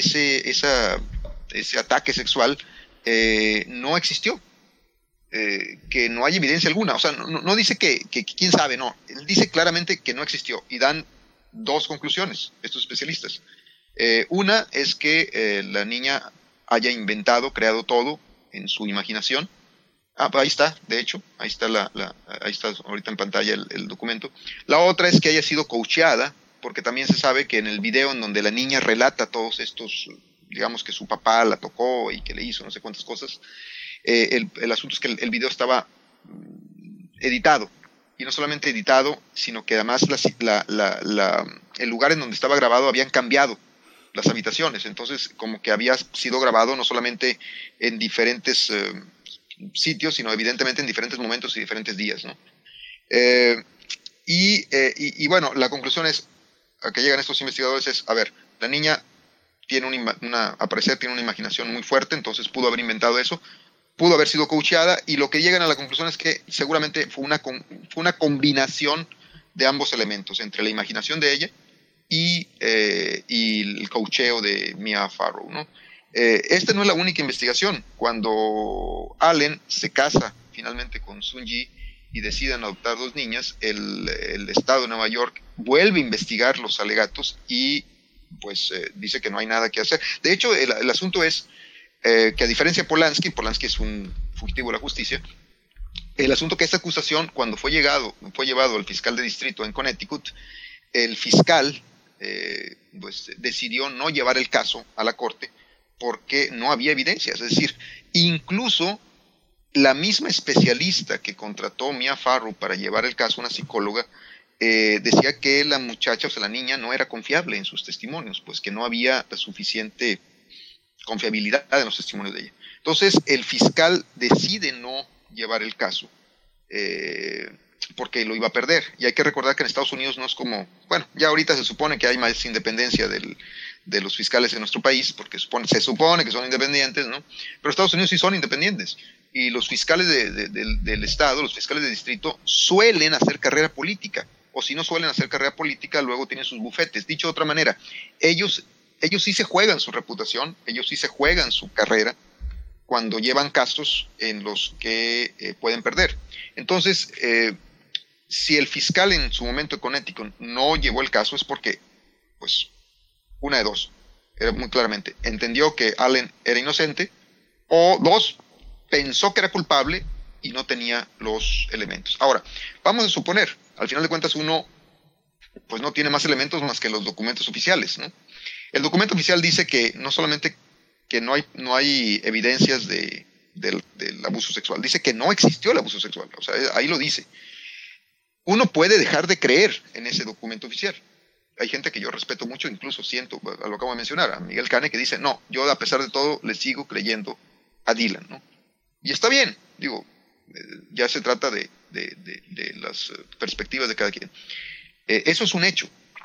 ese ataque sexual no existió, que no hay evidencia alguna, o sea, no dice que quién sabe, no, él dice claramente que no existió, y dan 2 conclusiones estos especialistas. Una es que la niña haya creado todo en su imaginación. Ahí está, de hecho, ahí está ahorita en pantalla el documento. La otra es que haya sido coacheada, porque también se sabe que en el video en donde la niña relata todos estos, digamos que su papá la tocó y que le hizo no sé cuántas cosas, el asunto es que el video estaba editado, y no solamente editado, sino que además el lugar en donde estaba grabado habían cambiado las habitaciones, entonces como que había sido grabado no solamente en diferentes sitios, sino evidentemente en diferentes momentos y diferentes días, ¿no? Y bueno, la conclusión a que llegan estos investigadores es, a ver, la niña tiene a parecer tiene una imaginación muy fuerte, entonces pudo haber inventado eso, pudo haber sido coacheada, y lo que llegan a la conclusión es que seguramente fue una combinación de ambos elementos, entre la imaginación de ella y el coacheo de Mia Farrow, ¿no? Esta no es la única investigación. Cuando Allen se casa finalmente con Sun-Yi y deciden adoptar 2 niñas, el estado de Nueva York vuelve a investigar los alegatos y pues dice que no hay nada que hacer. De hecho, el asunto es que a diferencia de Polanski es un fugitivo de la justicia, el asunto que esta acusación, cuando fue llevado al fiscal de distrito en Connecticut, el fiscal pues decidió no llevar el caso a la corte porque no había evidencias. Es decir, incluso la misma especialista que contrató Mia Farrow para llevar el caso, una psicóloga, decía que la muchacha, o sea, la niña, no era confiable en sus testimonios, pues que no había la suficiente confiabilidad en los testimonios de ella. Entonces, el fiscal decide no llevar el caso porque lo iba a perder. Y hay que recordar que en Estados Unidos no es como, bueno, ya ahorita se supone que hay más independencia de los fiscales en nuestro país, porque se supone que son independientes, ¿no? Pero Estados Unidos sí son independientes. Y los fiscales del estado, los fiscales de distrito, suelen hacer carrera política. O si no suelen hacer carrera política, luego tienen sus bufetes. Dicho de otra manera, ellos sí se juegan su reputación, ellos sí se juegan su carrera cuando llevan casos en los que pueden perder. Entonces, si el fiscal en su momento de Connecticut no llevó el caso, es porque, pues, una de dos, era muy claramente, entendió que Allen era inocente, o 2, pensó que era culpable y no tenía los elementos. Ahora, vamos a suponer, al final de cuentas uno pues no tiene más elementos más que los documentos oficiales, ¿no? El documento oficial dice que no solamente que no hay evidencias del abuso sexual, dice que no existió el abuso sexual, o sea, ahí lo dice. Uno puede dejar de creer en ese documento oficial. Hay gente que yo respeto mucho, incluso siento, lo acabo de mencionar, a Miguel Cane, que dice, no, yo a pesar de todo le sigo creyendo a Dylan, ¿no? Y está bien, digo, ya se trata de las perspectivas de cada quien. Eso es un hecho.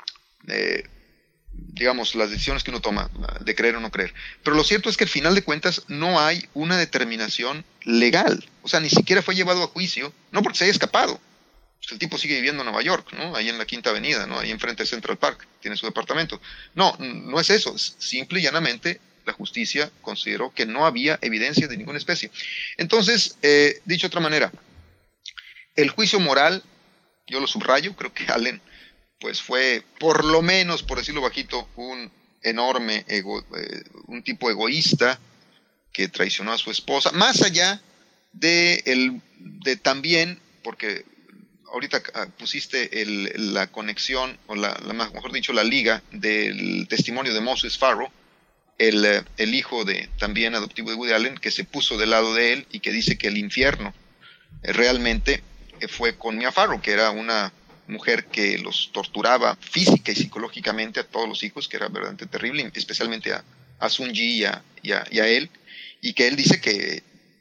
Digamos, las decisiones que uno toma, de creer o no creer. Pero lo cierto es que al final de cuentas no hay una determinación legal. O sea, ni siquiera fue llevado a juicio, no porque se haya escapado. Pues el tipo sigue viviendo en Nueva York, ¿no? Ahí en la Quinta Avenida, ¿no? Ahí enfrente de Central Park, tiene su departamento. No es eso, es simple y llanamente la justicia consideró que no había evidencia de ninguna especie. Entonces, dicho de otra manera, el juicio moral, yo lo subrayo, creo que Allen pues fue, por lo menos, por decirlo bajito, un enorme un tipo egoísta que traicionó a su esposa, más allá de también, porque ahorita pusiste la conexión, o mejor dicho, la liga del testimonio de Moses Farrow, el hijo también adoptivo de Woody Allen, que se puso del lado de él y que dice que el infierno realmente fue con Mia Farrow, que era una mujer que los torturaba física y psicológicamente a todos los hijos, que era verdaderamente terrible, especialmente a Sun-Yi y a él, y que él dice que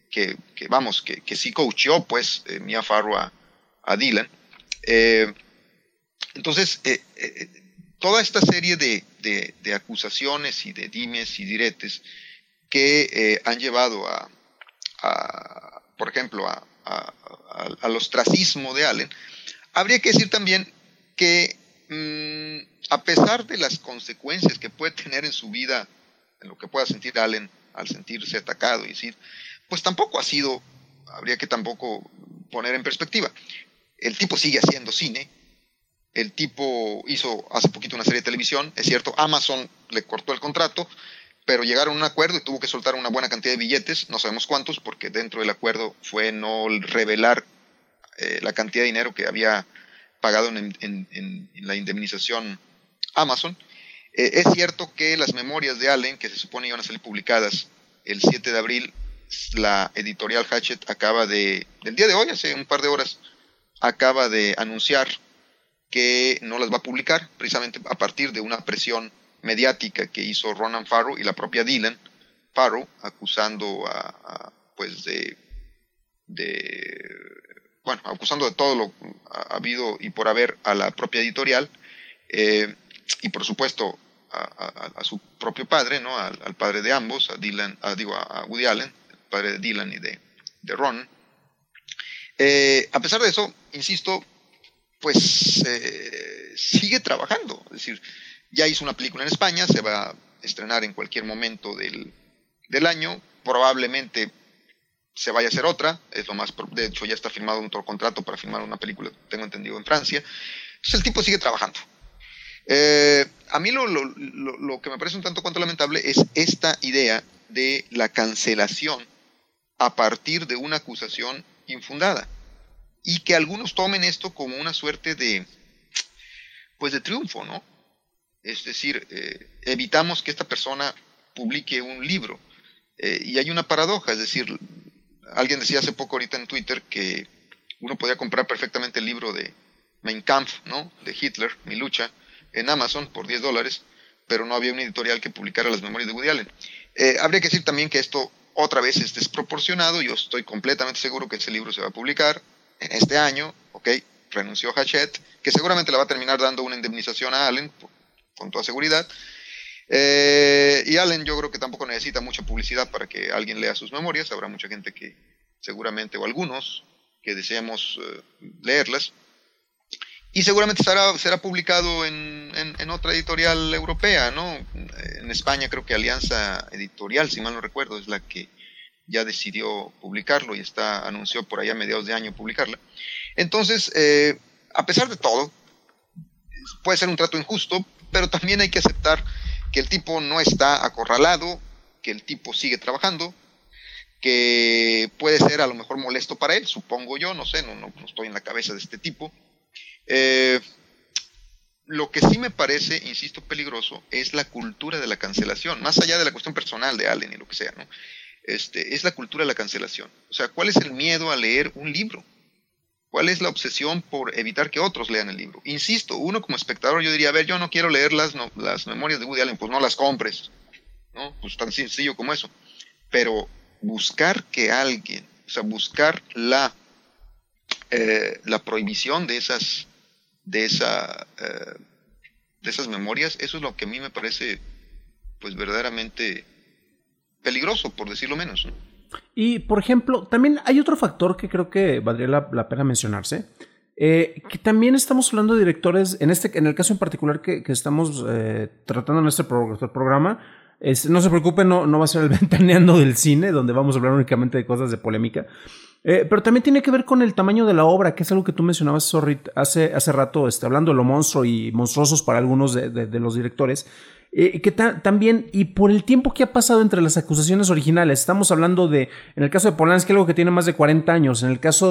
sí coacheó pues Mia Farrow a Dylan. Entonces, toda esta serie de acusaciones y de dimes y diretes que han llevado por ejemplo, al ostracismo de Allen, habría que decir también que a pesar de las consecuencias que puede tener en su vida, en lo que pueda sentir Allen al sentirse atacado y decir, pues tampoco habría que tampoco poner en perspectiva. El tipo sigue haciendo cine, el tipo hizo hace poquito una serie de televisión, es cierto, Amazon le cortó el contrato, pero llegaron a un acuerdo y tuvo que soltar una buena cantidad de billetes, no sabemos cuántos, porque dentro del acuerdo fue no revelar la cantidad de dinero que había pagado en la indemnización Amazon. Es cierto que las memorias de Allen, que se supone iban a salir publicadas el 7 de abril, la editorial Hachette del día de hoy, hace un par de horas, acaba de anunciar que no las va a publicar, precisamente a partir de una presión mediática que hizo Ronan Farrow y la propia Dylan Farrow, acusando pues de bueno, acusando de todo lo habido y por haber a la propia editorial, y por supuesto a su propio padre, ¿no? Al padre de ambos, a Woody Allen, el padre de Dylan y de Ron. A pesar de eso, insisto, pues sigue trabajando. Es decir, ya hizo una película en España, se va a estrenar en cualquier momento del año, probablemente se vaya a hacer otra, es lo más, de hecho ya está firmado un contrato para filmar una película, tengo entendido, en Francia. Entonces el tipo sigue trabajando. A mí lo que me parece un tanto cuanto lamentable es esta idea de la cancelación a partir de una acusación infundada, y que algunos tomen esto como una suerte de triunfo, ¿no? Es decir, evitamos que esta persona publique un libro, y hay una paradoja, es decir, alguien decía hace poco ahorita en Twitter que uno podía comprar perfectamente el libro de Mein Kampf, ¿no? De Hitler, Mi lucha, en Amazon por $10, pero no había una editorial que publicara las memorias de Woody Allen. Habría que decir también que esto otra vez es desproporcionado. Yo estoy completamente seguro que ese libro se va a publicar en este año, ¿ok? Renunció Hachette, que seguramente le va a terminar dando una indemnización a Allen, con toda seguridad. Y Allen yo creo que tampoco necesita mucha publicidad para que alguien lea sus memorias. Habrá mucha gente que seguramente, o algunos, que deseamos leerlas. Y seguramente será publicado en otra editorial europea, ¿no? En España creo que Alianza Editorial, si mal no recuerdo, es la que ya decidió publicarlo y anunció por allá a mediados de año publicarla. Entonces, a pesar de todo, puede ser un trato injusto, pero también hay que aceptar que el tipo no está acorralado, que el tipo sigue trabajando, que puede ser a lo mejor molesto para él, supongo yo, no sé, no estoy en la cabeza de este tipo. Lo que sí me parece, insisto, peligroso es la cultura de la cancelación, más allá de la cuestión personal de Allen y lo que sea, ¿no? Es la cultura de la cancelación. O sea, ¿cuál es el miedo a leer un libro? ¿Cuál es la obsesión por evitar que otros lean el libro? Insisto, uno como espectador yo diría, a ver, yo no quiero leer las memorias de Woody Allen, pues no las compres, ¿no? Pues tan sencillo como eso. Pero buscar que alguien, o sea, buscar la prohibición de esas memorias, eso es lo que a mí me parece pues verdaderamente peligroso, por decirlo menos, ¿no? Y, por ejemplo, también hay otro factor que creo que valdría la pena mencionarse, que también estamos hablando de directores, en el caso en particular que estamos tratando en este programa, no se preocupen, no va a ser el ventaneando del cine, donde vamos a hablar únicamente de cosas de polémica, pero también tiene que ver con el tamaño de la obra, que es algo que tú mencionabas hace rato, hablando de lo monstruo y monstruosos para algunos de los directores, que también, y por el tiempo que ha pasado entre las acusaciones originales, estamos hablando en el caso de Polanski, algo que tiene más de 40 años, en el caso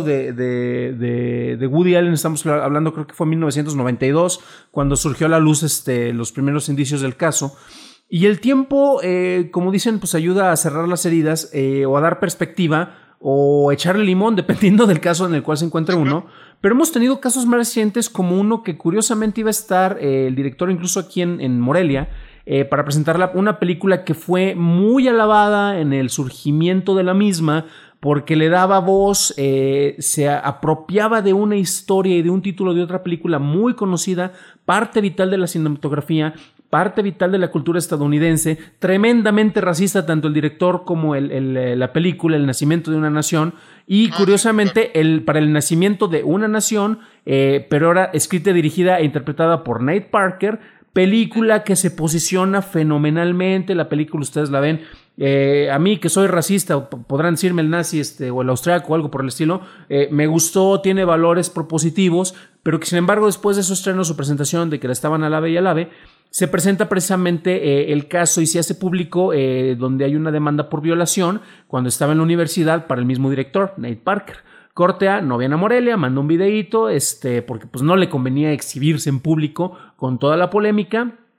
de Woody Allen estamos hablando, creo que fue en 1992, cuando surgió a la luz los primeros indicios del caso, y el tiempo, como dicen, pues ayuda a cerrar las heridas, o a dar perspectiva, o echarle limón, dependiendo del caso en el cual se encuentre uno. Pero hemos tenido casos más recientes, como uno que curiosamente iba a estar el director incluso aquí en Morelia, para presentar una película que fue muy alabada en el surgimiento de la misma, porque le daba voz, se apropiaba de una historia y de un título de otra película muy conocida, parte vital de la cinematografía, parte vital de la cultura estadounidense, tremendamente racista tanto el director como la película, El nacimiento de una nación, y curiosamente para el nacimiento de una nación, pero ahora escrita, dirigida e interpretada por Nate Parker, película que se posiciona fenomenalmente. La película ustedes la ven, a mí que soy racista, podrán decirme el nazi o el austriaco o algo por el estilo, me gustó, tiene valores propositivos, pero que sin embargo después de su estreno, su presentación de que la estaban alabe y alabe, se presenta precisamente el caso y se hace público, donde hay una demanda por violación cuando estaba en la universidad para el mismo director, Nate Parker. Corte A, no viene a Morelia, manda un videíto, porque pues no le convenía exhibirse en público con toda la polémica.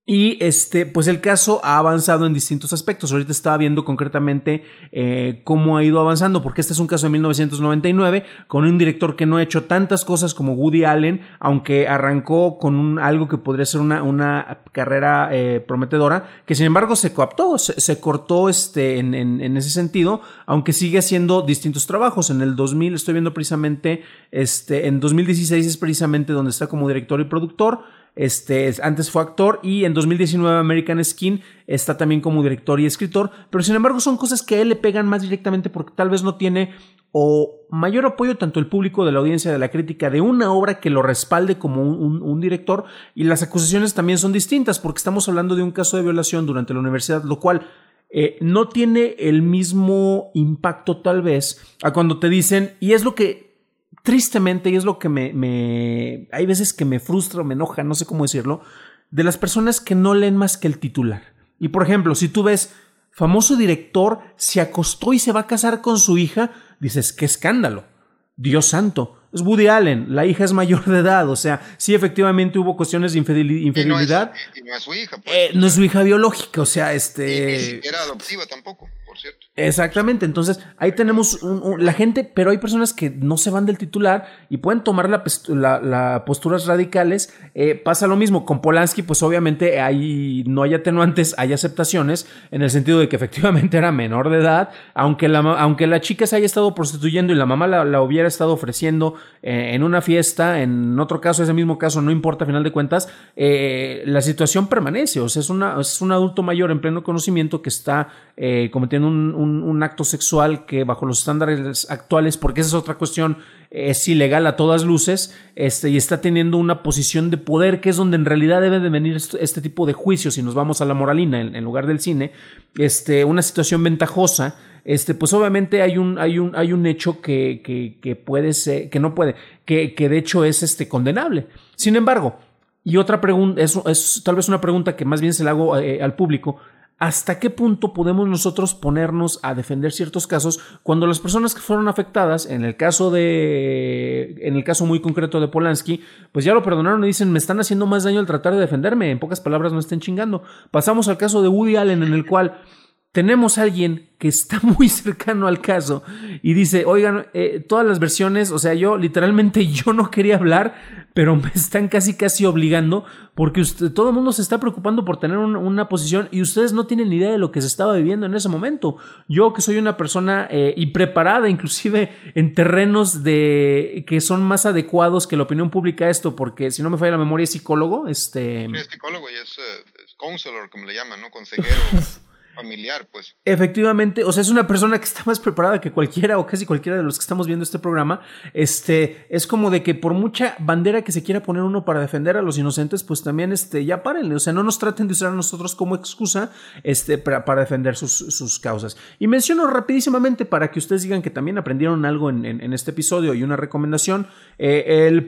Y pues el caso ha avanzado en distintos aspectos. Ahorita estaba viendo concretamente cómo ha ido avanzando, porque este es un caso de 1999 con un director que no ha hecho tantas cosas como Woody Allen, aunque arrancó con algo que podría ser una carrera prometedora, que sin embargo se coaptó, se cortó en ese sentido, aunque sigue haciendo distintos trabajos. En el 2000 estoy viendo precisamente, en 2016 es precisamente donde está como director y productor. Antes fue actor, y en 2019 American Skin está también como director y escritor, pero sin embargo son cosas que a él le pegan más directamente porque tal vez no tiene o mayor apoyo tanto el público, de la audiencia, de la crítica, de una obra que lo respalde como un director, y las acusaciones también son distintas porque estamos hablando de un caso de violación durante la universidad, lo cual no tiene el mismo impacto tal vez a cuando te dicen, y es lo que tristemente, y es lo que hay veces que me frustra o me enoja, no sé cómo decirlo, de las personas que no leen más que el titular. Y por ejemplo, si tú ves, famoso director se acostó y se va a casar con su hija, dices, qué escándalo, Dios santo. Es Woody Allen, la hija es mayor de edad, o sea, sí, efectivamente hubo cuestiones de infidelidad. Y no es su hija, pues. No es su hija biológica, o sea, Y ni siquiera adoptiva tampoco, por cierto. Exactamente, entonces ahí tenemos la gente, pero hay personas que no se van del titular y pueden tomar la posturas radicales. Pasa lo mismo con Polanski, pues obviamente no hay atenuantes, hay aceptaciones, en el sentido de que efectivamente era menor de edad, aunque la chica se haya estado prostituyendo y la mamá la hubiera estado ofreciendo en una fiesta, en otro caso, ese mismo caso, no importa, a final de cuentas, la situación permanece, o sea, es un adulto mayor en pleno conocimiento que está cometiendo un acto sexual que bajo los estándares actuales, porque esa es otra cuestión, es ilegal a todas luces, y está teniendo una posición de poder, que es donde en realidad debe de venir este tipo de juicios, si nos vamos a la moralina en lugar del cine, una situación ventajosa. Pues obviamente hay un hecho que puede ser, que no puede, que de hecho es condenable. Sin embargo, y otra pregunta, es tal vez una pregunta que más bien se la hago al público: ¿hasta qué punto podemos nosotros ponernos a defender ciertos casos cuando las personas que fueron afectadas, en el caso muy concreto de Polanski, pues ya lo perdonaron y dicen, me están haciendo más daño al tratar de defenderme, en pocas palabras, no estén chingando? Pasamos al caso de Woody Allen, en el cual tenemos a alguien que está muy cercano al caso y dice, oigan, todas las versiones, o sea, yo no quería hablar, pero me están casi obligando, porque todo el mundo se está preocupando por tener una posición y ustedes no tienen ni idea de lo que se estaba viviendo en ese momento. Yo, que soy una persona y preparada inclusive en terrenos que son más adecuados que la opinión pública, porque si no me falla la memoria, es psicólogo. Sí, es psicólogo y es counselor, como le llaman, ¿no? Consejero familiar, pues. Efectivamente, o sea, es una persona que está más preparada que cualquiera o casi cualquiera de los que estamos viendo este programa. Es como de que por mucha bandera que se quiera poner uno para defender a los inocentes, pues también ya párenle, o sea, no nos traten de usar a nosotros como excusa para defender sus causas. Y menciono rapidísimamente para que ustedes digan que también aprendieron algo en este episodio, y una recomendación, el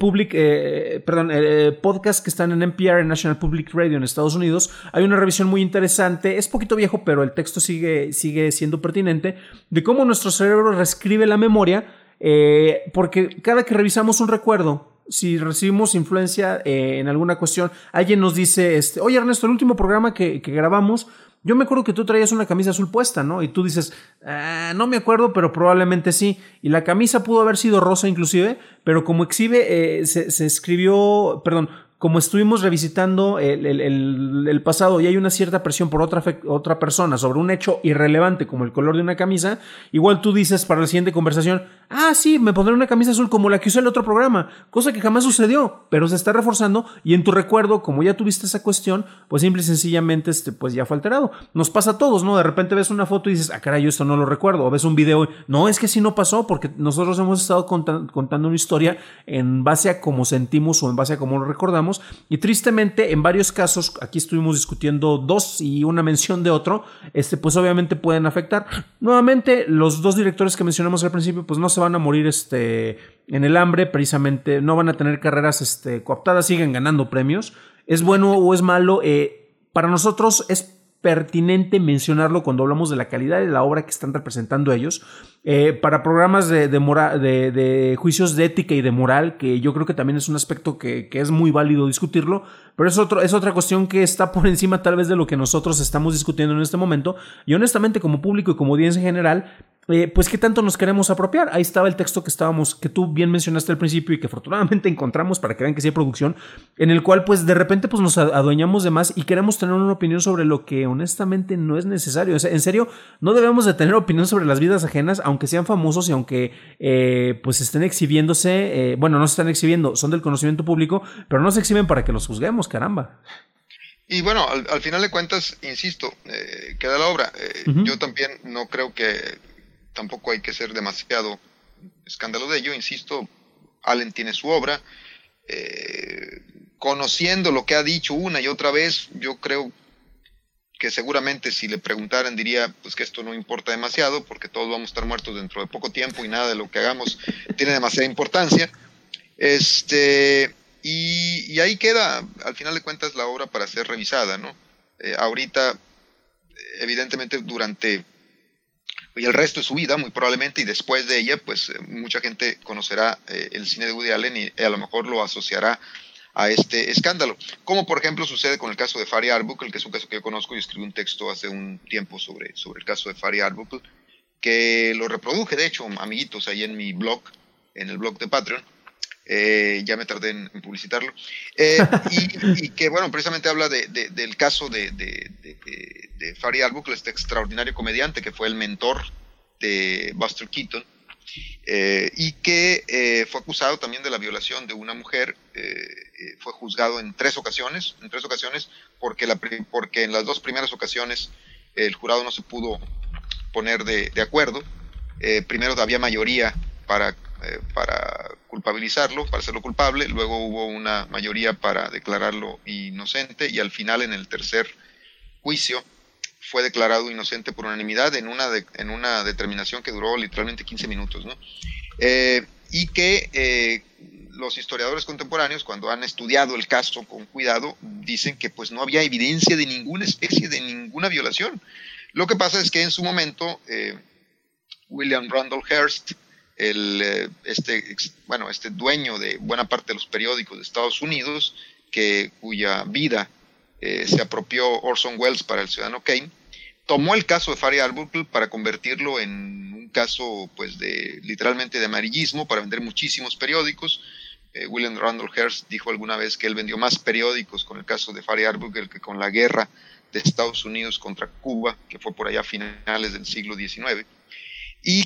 podcast que están en NPR, en National Public Radio en Estados Unidos. Hay una revisión muy interesante, es poquito viejo, pero el texto sigue siendo pertinente, de cómo nuestro cerebro reescribe la memoria, porque cada que revisamos un recuerdo, si recibimos influencia en alguna cuestión, alguien nos dice, oye Ernesto, el último programa que grabamos, yo me acuerdo que tú traías una camisa azul puesta, ¿no? Y tú dices, no me acuerdo, pero probablemente sí. Y la camisa pudo haber sido rosa inclusive, pero como exhibe, se escribió, perdón, como estuvimos revisitando el pasado y hay una cierta presión por otra persona sobre un hecho irrelevante como el color de una camisa, igual tú dices para la siguiente conversación, sí, me pondré una camisa azul como la que usé en el otro programa, cosa que jamás sucedió, pero se está reforzando, y en tu recuerdo, como ya tuviste esa cuestión, pues simple y sencillamente pues ya fue alterado. Nos pasa a todos, ¿no? De repente ves una foto y dices, caray, yo esto no lo recuerdo, o ves un video, no, es que así no pasó, porque nosotros hemos estado contando una historia en base a cómo sentimos o en base a cómo lo recordamos. Y tristemente, en varios casos, aquí estuvimos discutiendo dos y una mención de otro, pues obviamente pueden afectar. Nuevamente, los dos directores que mencionamos al principio, pues no se van a morir en el hambre, precisamente no van a tener carreras cooptadas, siguen ganando premios. ¿Es bueno o es malo? Para nosotros es pertinente mencionarlo cuando hablamos de la calidad de la obra que están representando ellos, para programas de juicios de ética y de moral, que yo creo que también es un aspecto que es muy válido discutirlo, pero es otra cuestión que está por encima tal vez de lo que nosotros estamos discutiendo en este momento, y honestamente como público y como audiencia en general, pues qué tanto nos queremos apropiar. Ahí estaba el texto que tú bien mencionaste al principio y que afortunadamente encontramos para que vean que sí hay producción, en el cual pues de repente pues nos adueñamos de más y queremos tener una opinión sobre lo que honestamente no es necesario. O sea, en serio, no debemos de tener opinión sobre las vidas ajenas, aunque sean famosos y aunque pues estén exhibiéndose, bueno, no se están exhibiendo, son del conocimiento público, pero no se exhiben para que los juzguemos, caramba. Y bueno, al final de cuentas, insisto, queda la obra. Yo también no creo que tampoco hay que ser demasiado escándalo de ello. Insisto, Allen tiene su obra. Conociendo lo que ha dicho una y otra vez, yo creo que seguramente si le preguntaran diría pues que esto no importa demasiado porque todos vamos a estar muertos dentro de poco tiempo y nada de lo que hagamos tiene demasiada importancia. Y ahí queda, al final de cuentas, la obra para ser revisada, ¿no? Ahorita, evidentemente, durante y el resto de su vida, muy probablemente, y después de ella, pues mucha gente conocerá el cine de Woody Allen y a lo mejor lo asociará a este escándalo. Como por ejemplo sucede con el caso de Farid Arbuckle, que es un caso que yo conozco y escribí un texto hace un tiempo sobre el caso de Farid Arbuckle, que lo reproduje, de hecho, amiguitos, ahí en mi blog, en el blog de Patreon. Ya me tardé en publicitarlo. Y que, bueno, precisamente habla del caso de Farid Arbuckle, este extraordinario comediante que fue el mentor de Buster Keaton, y que fue acusado también de la violación de una mujer. Fue juzgado en tres ocasiones porque en las dos primeras ocasiones el jurado no se pudo poner de acuerdo. Primero había mayoría para culpabilizarlo, para hacerlo culpable, luego hubo una mayoría para declararlo inocente y al final en el tercer juicio fue declarado inocente por unanimidad en una determinación que duró literalmente 15 minutos, ¿no? Y que los historiadores contemporáneos, cuando han estudiado el caso con cuidado, dicen que pues no había evidencia de ninguna especie de ninguna violación. Lo que pasa es que en su momento William Randolph Hearst, este dueño de buena parte de los periódicos de Estados Unidos, cuya vida se apropió Orson Welles para El Ciudadano Kane, tomó el caso de Farid Arbuckle para convertirlo en un caso pues literalmente de amarillismo, para vender muchísimos periódicos. William Randolph Hearst dijo alguna vez que él vendió más periódicos con el caso de Farid Arbuckle que con la guerra de Estados Unidos contra Cuba, que fue por allá a finales del siglo XIX. Y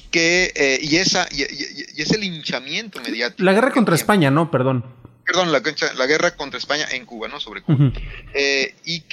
ese linchamiento mediático. La guerra contra España, ¿no? Perdón, la guerra contra España en Cuba, ¿no? Sobre Cuba. Uh-huh. Y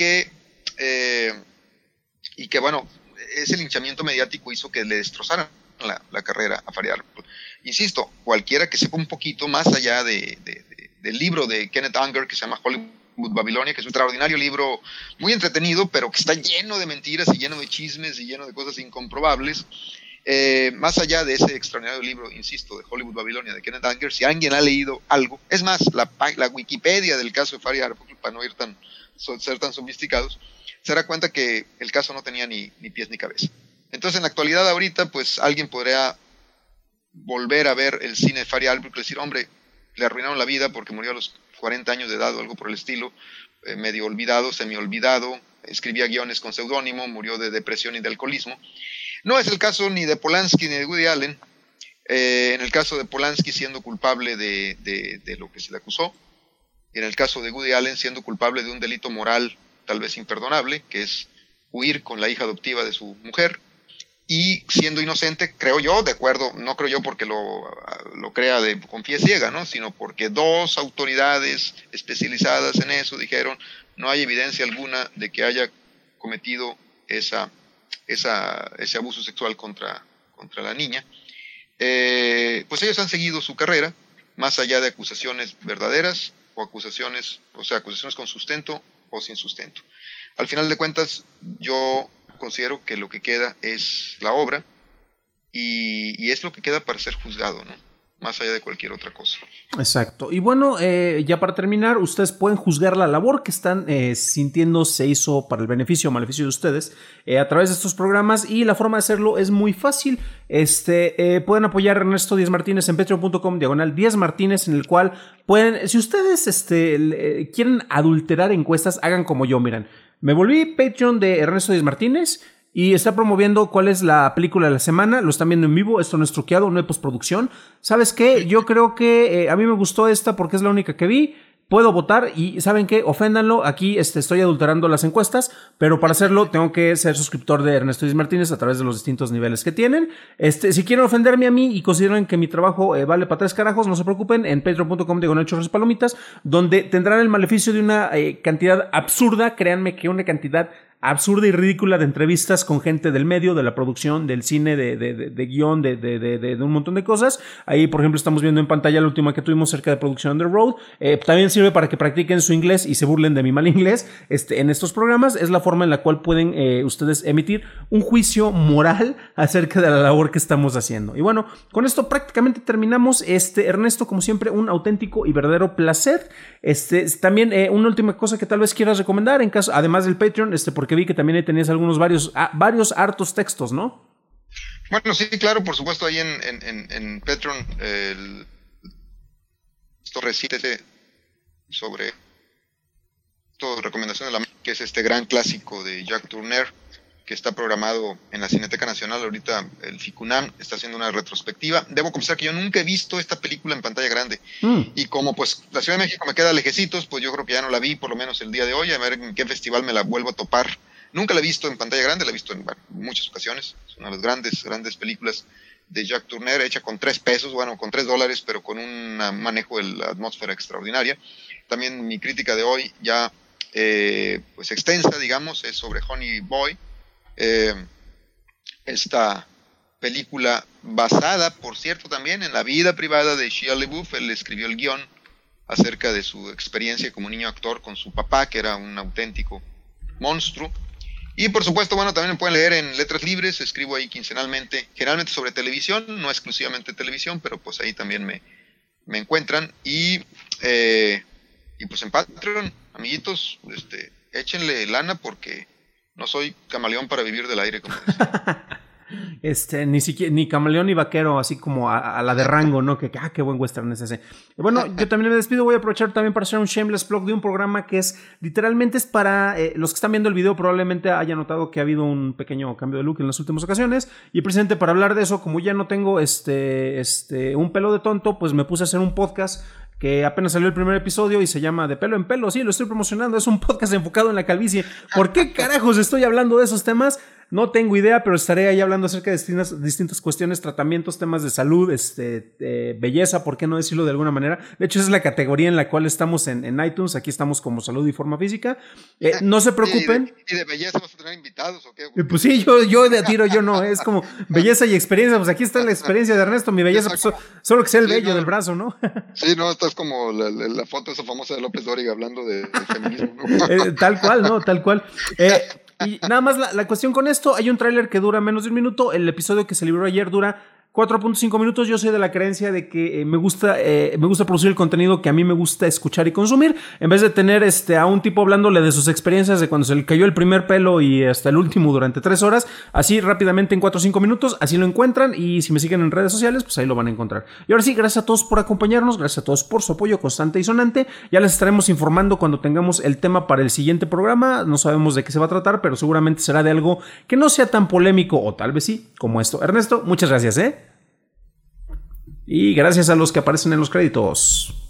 que, bueno, ese linchamiento mediático hizo que le destrozaran la carrera a Farid Arbuckle. Insisto, cualquiera que sepa un poquito más allá del libro de Kenneth Anger que se llama Hollywood Babilonia, que es un extraordinario libro muy entretenido, pero que está lleno de mentiras y lleno de chismes y lleno de cosas incomprobables. Más allá de ese extraordinario libro, insisto, de Hollywood Babilonia de Kenneth Anger, si alguien ha leído algo, es más, la Wikipedia del caso de Farid Arbuckle, para no ser tan sofisticados, se dará cuenta que el caso no tenía ni pies ni cabeza. Entonces, en la actualidad, ahorita, pues alguien podría volver a ver el cine de Farid Arbuckle y decir, hombre, le arruinaron la vida porque murió a los 40 años de edad o algo por el estilo, medio olvidado, semi-olvidado, escribía guiones con seudónimo, murió de depresión y de alcoholismo. No es el caso ni de Polanski ni de Woody Allen. En el caso de Polanski siendo culpable de lo que se le acusó, y en el caso de Woody Allen siendo culpable de un delito moral tal vez imperdonable, que es huir con la hija adoptiva de su mujer, y siendo inocente, creo yo, de acuerdo, no creo yo porque lo crea con fe ciega, ¿no? Sino porque dos autoridades especializadas en eso dijeron no hay evidencia alguna de que haya cometido ese abuso sexual contra la niña. Pues ellos han seguido su carrera, más allá de acusaciones verdaderas o acusaciones con sustento o sin sustento. Al final de cuentas, yo considero que lo que queda es la obra y es lo que queda para ser juzgado, ¿no? más allá de cualquier otra cosa. Exacto. Y bueno, ya para terminar, ustedes pueden juzgar la labor que están sintiendo se hizo para el beneficio o maleficio de ustedes a través de estos programas, y la forma de hacerlo es muy fácil. Pueden apoyar a Ernesto Díaz Martínez en patreon.com/Díaz Martínez, en el cual pueden, si ustedes quieren adulterar encuestas, hagan como yo, miren. Me volví Patreon de Ernesto Díaz Martínez y está promoviendo cuál es la película de la semana. Lo están viendo en vivo, esto no es truqueado, no hay postproducción. ¿Sabes qué? Yo creo que a mí me gustó esta porque es la única que vi. Puedo votar y ¿saben qué? Oféndanlo. Aquí estoy adulterando las encuestas, pero para hacerlo tengo que ser suscriptor de Ernesto Díaz Martínez a través de los distintos niveles que tienen. Si quieren ofenderme a mí y consideran que mi trabajo vale para 3 carajos, no se preocupen, en patreon.com/chorros donde tendrán el maleficio de una cantidad absurda, créanme que una cantidad absurda y ridícula de entrevistas con gente del medio, de la producción, del cine, de guión, de un montón de cosas. Ahí, por ejemplo, estamos viendo en pantalla la última que tuvimos cerca de Producción on the Road. También sirve para que practiquen su inglés y se burlen de mi mal inglés. En estos programas es la forma en la cual pueden ustedes emitir un juicio moral acerca de la labor que estamos haciendo. Y bueno, con esto prácticamente terminamos. Ernesto, como siempre, un auténtico y verdadero placer. También una última cosa que tal vez quieras recomendar, en caso, además del Patreon, porque vi que también ahí tenías varios hartos textos, ¿no? Bueno, sí, claro, por supuesto, ahí en Patreon, esto reciente sobre recomendación de que es este gran clásico de Jack Turner, que está programado en la Cineteca Nacional. Ahorita el FICUNAM está haciendo una retrospectiva. Debo confesar que yo nunca he visto esta película en pantalla grande. Y como pues la Ciudad de México me queda lejecitos, pues yo creo que ya no la vi, por lo menos el día de hoy, a ver en qué festival me la vuelvo a topar. Nunca la he visto en pantalla grande, la he visto en muchas ocasiones. Es una de las grandes películas de Jack Turner, hecha con $3, bueno, con $3, pero con un manejo de la atmósfera extraordinaria. También mi crítica de hoy, ya pues extensa, digamos, es sobre Honey Boy. Esta película basada, por cierto, también en la vida privada de Shia LaBeouf. Él escribió el guión acerca de su experiencia como niño actor con su papá, que era un auténtico monstruo. Y por supuesto, bueno, también me pueden leer en Letras Libres. Escribo ahí quincenalmente, generalmente sobre televisión, no exclusivamente televisión, pero pues ahí también me encuentran. Y pues en Patreon, amiguitos, échenle lana, porque no soy camaleón para vivir del aire, como dicen. Ni camaleón ni vaquero, así como a la de Rango, ¿no? Que qué buen western es ese. Bueno, yo también me despido. Voy a aprovechar también para hacer un shameless plug de un programa que literalmente es para los que están viendo el video. Probablemente hayan notado que ha habido un pequeño cambio de look en las últimas ocasiones, y precisamente para hablar de eso, como ya no tengo un pelo de tonto, pues me puse a hacer un podcast que apenas salió el primer episodio y se llama De Pelo en Pelo. Sí, lo estoy promocionando, es un podcast enfocado en la calvicie. ¿Por qué carajos estoy hablando de esos temas? No tengo idea, pero estaré ahí hablando acerca de distintas cuestiones, tratamientos, temas de salud, belleza, ¿por qué no decirlo de alguna manera? De hecho, esa es la categoría en la cual estamos en iTunes. Aquí estamos como salud y forma física. No se preocupen. ¿Y de belleza vas a tener invitados o qué? Pues sí, yo de a tiro, yo no. Es como belleza y experiencia. Pues aquí está la experiencia de Ernesto. Mi belleza, pues, solo que sea el vello del brazo, ¿no? Sí, no, esta es como la foto esa famosa de López Dóriga hablando de feminismo, ¿no? Tal cual, ¿no? Tal cual. Y nada más la cuestión con esto, hay un tráiler que dura menos de 1 minuto. El episodio que se libró ayer dura 4.5 minutos. Yo soy de la creencia de que me gusta producir el contenido que a mí me gusta escuchar y consumir, en vez de tener a un tipo hablándole de sus experiencias de cuando se le cayó el primer pelo y hasta el último durante 3 horas, así rápidamente en 4 o 5 minutos. Así lo encuentran, y si me siguen en redes sociales, pues ahí lo van a encontrar. Y ahora sí, gracias a todos por acompañarnos, gracias a todos por su apoyo constante y sonante. Ya les estaremos informando cuando tengamos el tema para el siguiente programa. No sabemos de qué se va a tratar, pero seguramente será de algo que no sea tan polémico, o tal vez sí, como esto. Ernesto, muchas gracias, y gracias a los que aparecen en los créditos.